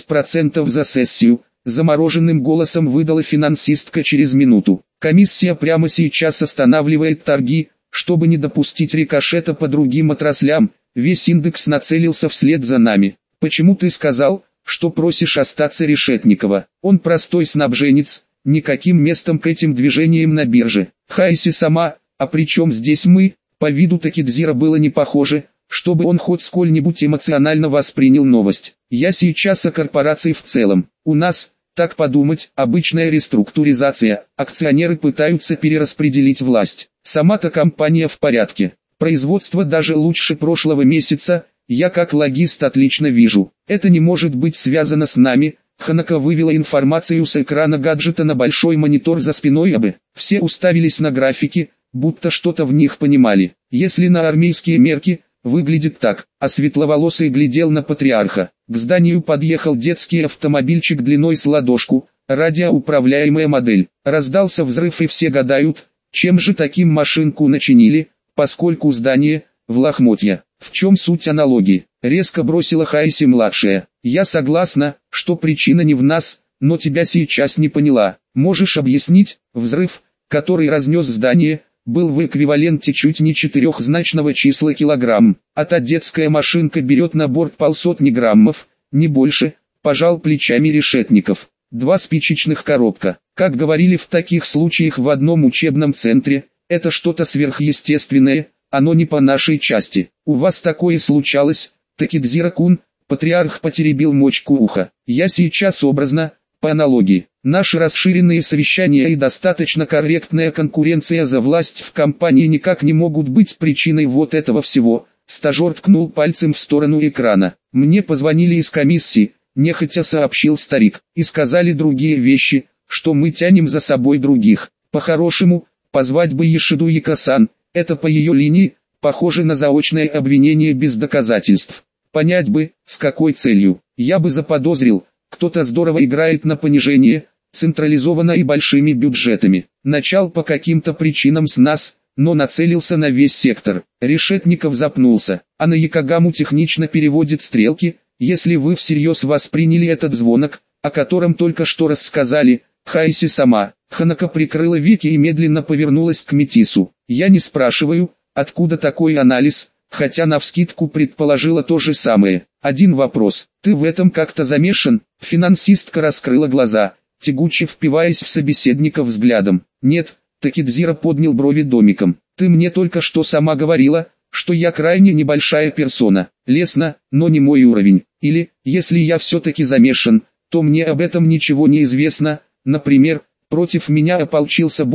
17% за сессию». Замороженным голосом выдала финансистка через минуту. Комиссия прямо сейчас останавливает торги, чтобы не допустить рикошета по другим отраслям. Весь индекс нацелился вслед за нами. Почему ты сказал, что просишь остаться Решетникова? Он простой снабженец, никаким местом к этим движениям на бирже. Хайси сама, а при чем здесь мы? По виду Такидзира было не похоже, чтобы он хоть сколь-нибудь эмоционально воспринял новость. Я сейчас о корпорации в целом. У нас, так подумать, обычная реструктуризация. Акционеры пытаются перераспределить власть. Сама-то компания в порядке. Производство даже лучше прошлого месяца. Я как логист отлично вижу. Это не может быть связано с нами. Ханака вывела информацию с экрана гаджета на большой монитор за спиной Абы. Все уставились на графики, будто что-то в них понимали. Если на армейские мерки, выглядит так, а светловолосый глядел на патриарха. К зданию подъехал детский автомобильчик длиной с ладошку, радиоуправляемая модель. Раздался взрыв и все гадают, чем же таким машинку начинили, поскольку здание, в лохмотья. В чем суть аналогии? Резко бросила Хайси-младшая. Я согласна, что причина не в нас, но тебя сейчас не поняла. Можешь объяснить? Взрыв, который разнес здание, был в эквиваленте чуть не четырехзначного числа килограмм, а та детская машинка берет на борт полсотни граммов, не больше, пожал плечами Решетников. 2 спичечных коробка. Как говорили в таких случаях в одном учебном центре, это что-то сверхъестественное, оно не по нашей части. У вас такое случалось, Такидзира-кун? Патриарх потеребил мочку уха. Я сейчас образно, по аналогии. Наши расширенные совещания и достаточно корректная конкуренция за власть в компании никак не могут быть причиной вот этого всего. Стажер ткнул пальцем в сторону экрана. Мне позвонили из комиссии, нехотя сообщил старик, и сказали другие вещи, что мы тянем за собой других. По-хорошему, позвать бы Ешиду Яко-сан, это по ее линии, похоже на заочное обвинение без доказательств. Понять бы, с какой целью. Я бы заподозрил, кто-то здорово играет на понижение, централизованно и большими бюджетами. Начал по каким-то причинам с нас, но нацелился на весь сектор. Решетников запнулся, а на Якогаму технично переводит стрелки. Если вы всерьез восприняли этот звонок, о котором только что рассказали, Хайси сама. Ханака прикрыла веки и медленно повернулась к Метису. Я не спрашиваю, откуда такой анализ, хотя навскидку предположила то же самое. Один вопрос, ты в этом как-то замешан? Финансистка раскрыла глаза, тягуче впиваясь в собеседника взглядом. Нет, Такидзира поднял брови домиком. Ты мне только что сама говорила, что я крайне небольшая персона. Лестно, но не мой уровень. Или, если я все-таки замешан, то мне об этом ничего не известно. Например, против меня ополчился бог,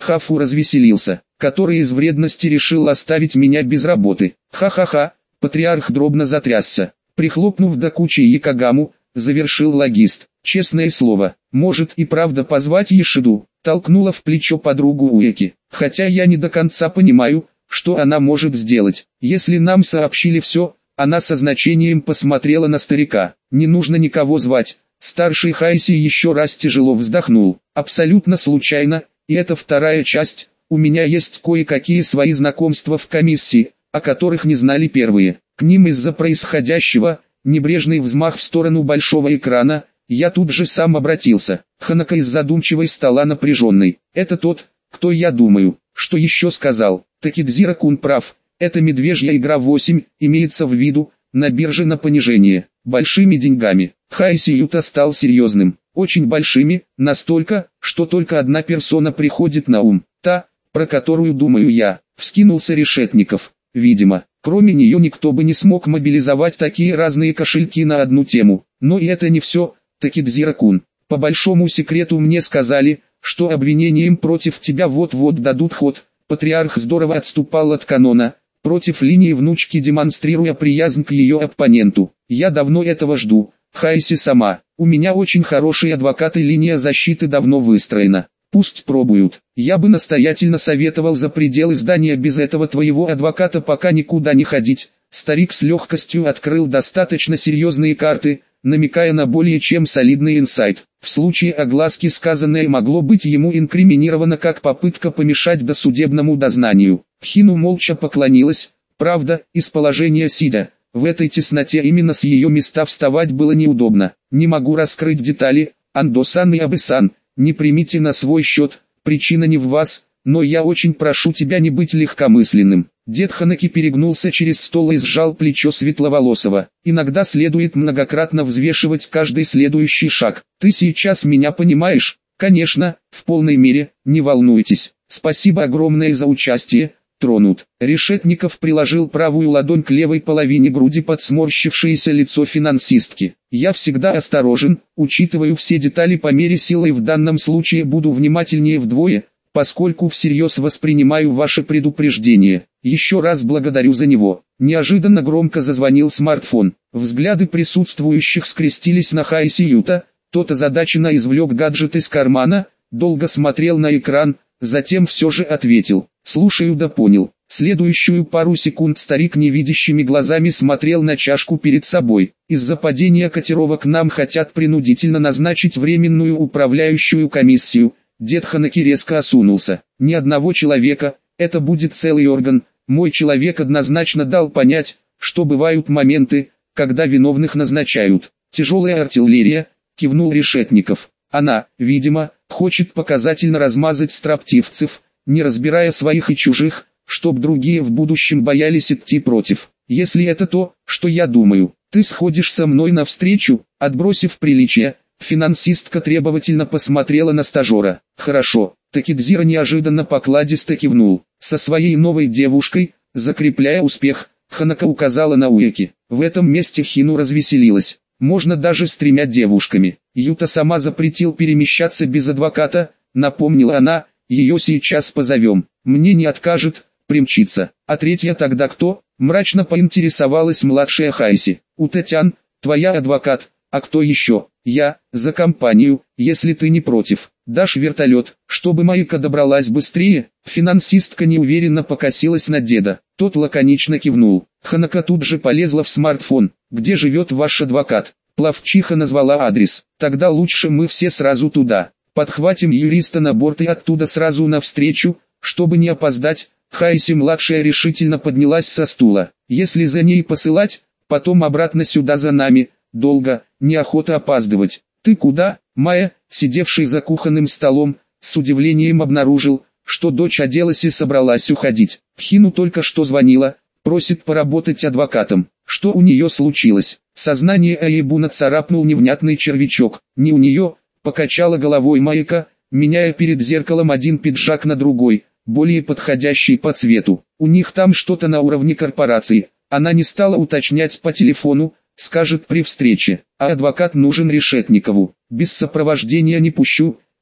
Хафу развеселился, который из вредности решил оставить меня без работы. Ха-ха-ха, патриарх дробно затрясся. Прихлопнув до кучи Якогаму, завершил логист. Честное слово, может и правда позвать Ешиду, толкнула в плечо подругу Уэки. Хотя я не до конца понимаю, что она может сделать. Если нам сообщили все, она со значением посмотрела на старика. Не нужно никого звать. Старший Хайси еще раз тяжело вздохнул. Абсолютно случайно, и это вторая часть. У меня есть кое-какие свои знакомства в комиссии, о которых не знали первые. К ним из-за происходящего, небрежный взмах в сторону большого экрана, я тут же сам обратился. Ханака из задумчивой стала напряженной. Это тот, кто я думаю. Что еще сказал? Такидзира-кун прав. Это медвежья игра 8, имеется в виду, на бирже на понижение. Большими деньгами. Хайси Юта стал серьезным. Очень большими, настолько, что только одна персона приходит на ум. Та, про которую думаю я. Вскинулся Решетников. Видимо, кроме нее никто бы не смог мобилизовать такие разные кошельки на одну тему. Но и это не все, Такидзира-кун. По большому секрету мне сказали, что обвинением против тебя вот-вот дадут ход. Патриарх здорово отступал от канона, против линии внучки, демонстрируя приязнь к ее оппоненту. Я давно этого жду. Хайси сама. У меня очень хорошие адвокаты, линия защиты давно выстроена. Пусть пробуют. Я бы настоятельно советовал за пределы здания без этого твоего адвоката пока никуда не ходить. Старик с легкостью открыл достаточно серьезные карты, намекая на более чем солидный инсайт. В случае огласки сказанное могло быть ему инкриминировано как попытка помешать досудебному дознанию. Хину молча поклонилась, правда, из положения сидя. В этой тесноте именно с ее места вставать было неудобно. Не могу раскрыть детали, Андо-сан и Абе-сан, не примите на свой счет, причина не в вас, но я очень прошу тебя не быть легкомысленным. Дед Ханаки перегнулся через стол и сжал плечо Светловолосого. Иногда следует многократно взвешивать каждый следующий шаг. Ты сейчас меня понимаешь? Конечно, в полной мере, не волнуйтесь. Спасибо огромное за участие. Тронут. Решетников приложил правую ладонь к левой половине груди под сморщившееся лицо финансистки. Я всегда осторожен, учитываю все детали по мере силы и в данном случае буду внимательнее вдвое, поскольку всерьез воспринимаю ваше предупреждение. Еще раз благодарю за него. Неожиданно громко зазвонил смартфон. Взгляды присутствующих скрестились на Хайси Юта. Тот озадаченно извлек гаджет из кармана, долго смотрел на экран, затем все же ответил. «Слушаю, да понял». Следующую пару секунд старик невидящими глазами смотрел на чашку перед собой. Из-за падения котировок нам хотят принудительно назначить временную управляющую комиссию. Дед Ханаки резко осунулся. Ни одного человека, это будет целый орган. Мой человек однозначно дал понять, что бывают моменты, когда виновных назначают. Тяжелая артиллерия, кивнул Решетников. Она, видимо, хочет показательно размазать строптивцев, не разбирая своих и чужих, чтоб другие в будущем боялись идти против. Если это то, что я думаю, ты сходишь со мной навстречу, отбросив приличие. Финансистка требовательно посмотрела на стажера. Хорошо, Такидзира неожиданно покладисто кивнул. Со своей новой девушкой, закрепляя успех, Ханака указала на Уэки. В этом месте Хину развеселилась. Можно даже с 3 девушками. Юта сама запретил перемещаться без адвоката, напомнила она, ее сейчас позовем. Мне не откажет, примчится. А 3 тогда кто? Мрачно поинтересовалась младшая Хайси. Утатян, твоя адвокат, а кто еще? Я, за компанию, если ты не против. Дашь вертолет, чтобы Майка добралась быстрее? Финансистка неуверенно покосилась на деда. Тот лаконично кивнул. Ханака тут же полезла в смартфон. Где живет ваш адвокат? Плавчиха назвала адрес. Тогда лучше мы все сразу туда. Подхватим юриста на борт и оттуда сразу навстречу, чтобы не опоздать. Хайси-младшая решительно поднялась со стула. Если за ней посылать, потом обратно сюда за нами. Долго, неохота опаздывать. Ты куда? Майя, сидевший за кухонным столом, с удивлением обнаружил, что дочь оделась и собралась уходить. Хину только что звонила, просит поработать адвокатом. Что у нее случилось? Сознание Аебуна царапнул невнятный червячок. Не у нее, покачала головой Майка, меняя перед зеркалом один пиджак на другой, более подходящий по цвету. У них там что-то на уровне корпорации. Она не стала уточнять по телефону, скажет при встрече, а адвокат нужен Решетникову. Без сопровождения не пущу,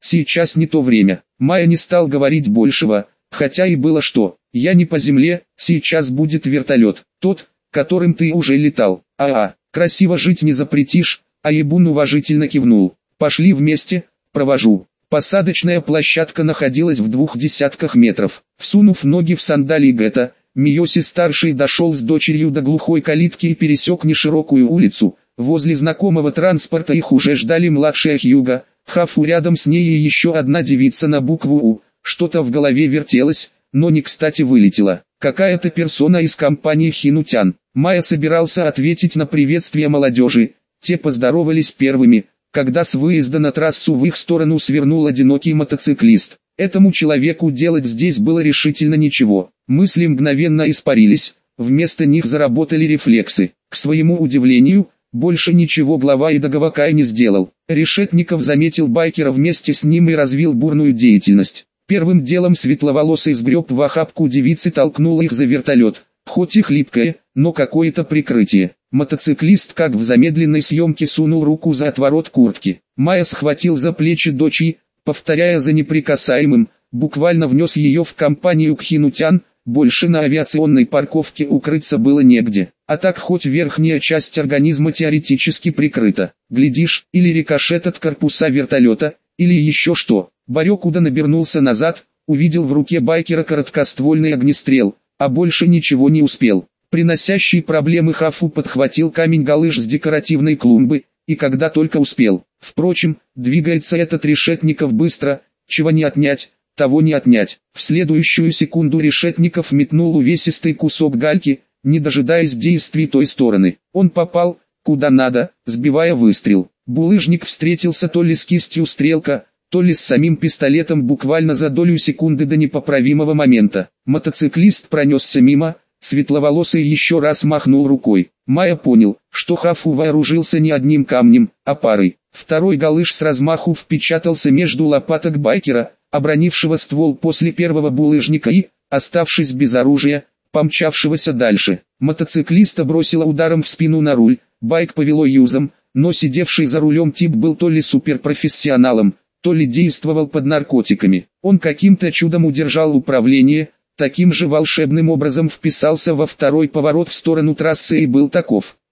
сейчас не то время. Майя не стал говорить большего, хотя и было что. Я не по земле, сейчас будет вертолет, тот, которым ты уже летал. Красиво жить не запретишь, Аебун уважительно кивнул. Пошли вместе, провожу. Посадочная площадка находилась в 20 метров. Всунув ноги в сандалии Гетта, Миоси-старший дошел с дочерью до глухой калитки и пересек неширокую улицу. Возле знакомого транспорта их уже ждали младшая Хьюга, Хафу рядом с ней и еще одна девица на букву «У». Что-то в голове вертелось, но не кстати вылетело. Какая-то персона из компании Хинутян. Майя собирался ответить на приветствие молодежи. Те поздоровались первыми, когда с выезда на трассу в их сторону свернул одинокий мотоциклист. Этому человеку делать здесь было решительно ничего. Мысли мгновенно испарились, вместо них заработали рефлексы. К своему удивлению, больше ничего глава Идагавакай не сделал. Решетников заметил байкера вместе с ним и развил бурную деятельность. Первым делом светловолосый сгреб в охапку девицы, толкнул их за вертолет. Хоть и хлипкое, но какое-то прикрытие. Мотоциклист как в замедленной съемке сунул руку за отворот куртки. Майя схватил за плечи дочь и, повторяя за неприкасаемым, буквально внес ее в компанию к Хинутян. Больше на авиационной парковке укрыться было негде, а так хоть верхняя часть организма теоретически прикрыта. Глядишь, или рикошет от корпуса вертолета, или еще что. Барекуда набернулся назад, увидел в руке байкера короткоствольный огнестрел, а больше ничего не успел. Приносящий проблемы Хафу подхватил камень-галыш с декоративной клумбы, и когда только успел. Впрочем, двигается этот Решетников быстро, чего не отнять, того не отнять. В следующую секунду Решетников метнул увесистый кусок гальки, не дожидаясь действий той стороны. Он попал, куда надо, сбивая выстрел. Булыжник встретился то ли с кистью стрелка, то ли с самим пистолетом буквально за долю секунды до непоправимого момента. Мотоциклист пронесся мимо, светловолосый еще раз махнул рукой. Майя понял, что Хафу вооружился не одним камнем, а парой. Второй галыш с размаху впечатался между лопаток байкера, обронившего ствол после первого булыжника и, оставшись без оружия, помчавшегося дальше. Мотоциклиста бросило ударом в спину на руль, байк повело юзом, но сидевший за рулем тип был то ли суперпрофессионалом, то ли действовал под наркотиками. Он каким-то чудом удержал управление, таким же волшебным образом вписался во второй поворот в сторону трассы и был таков.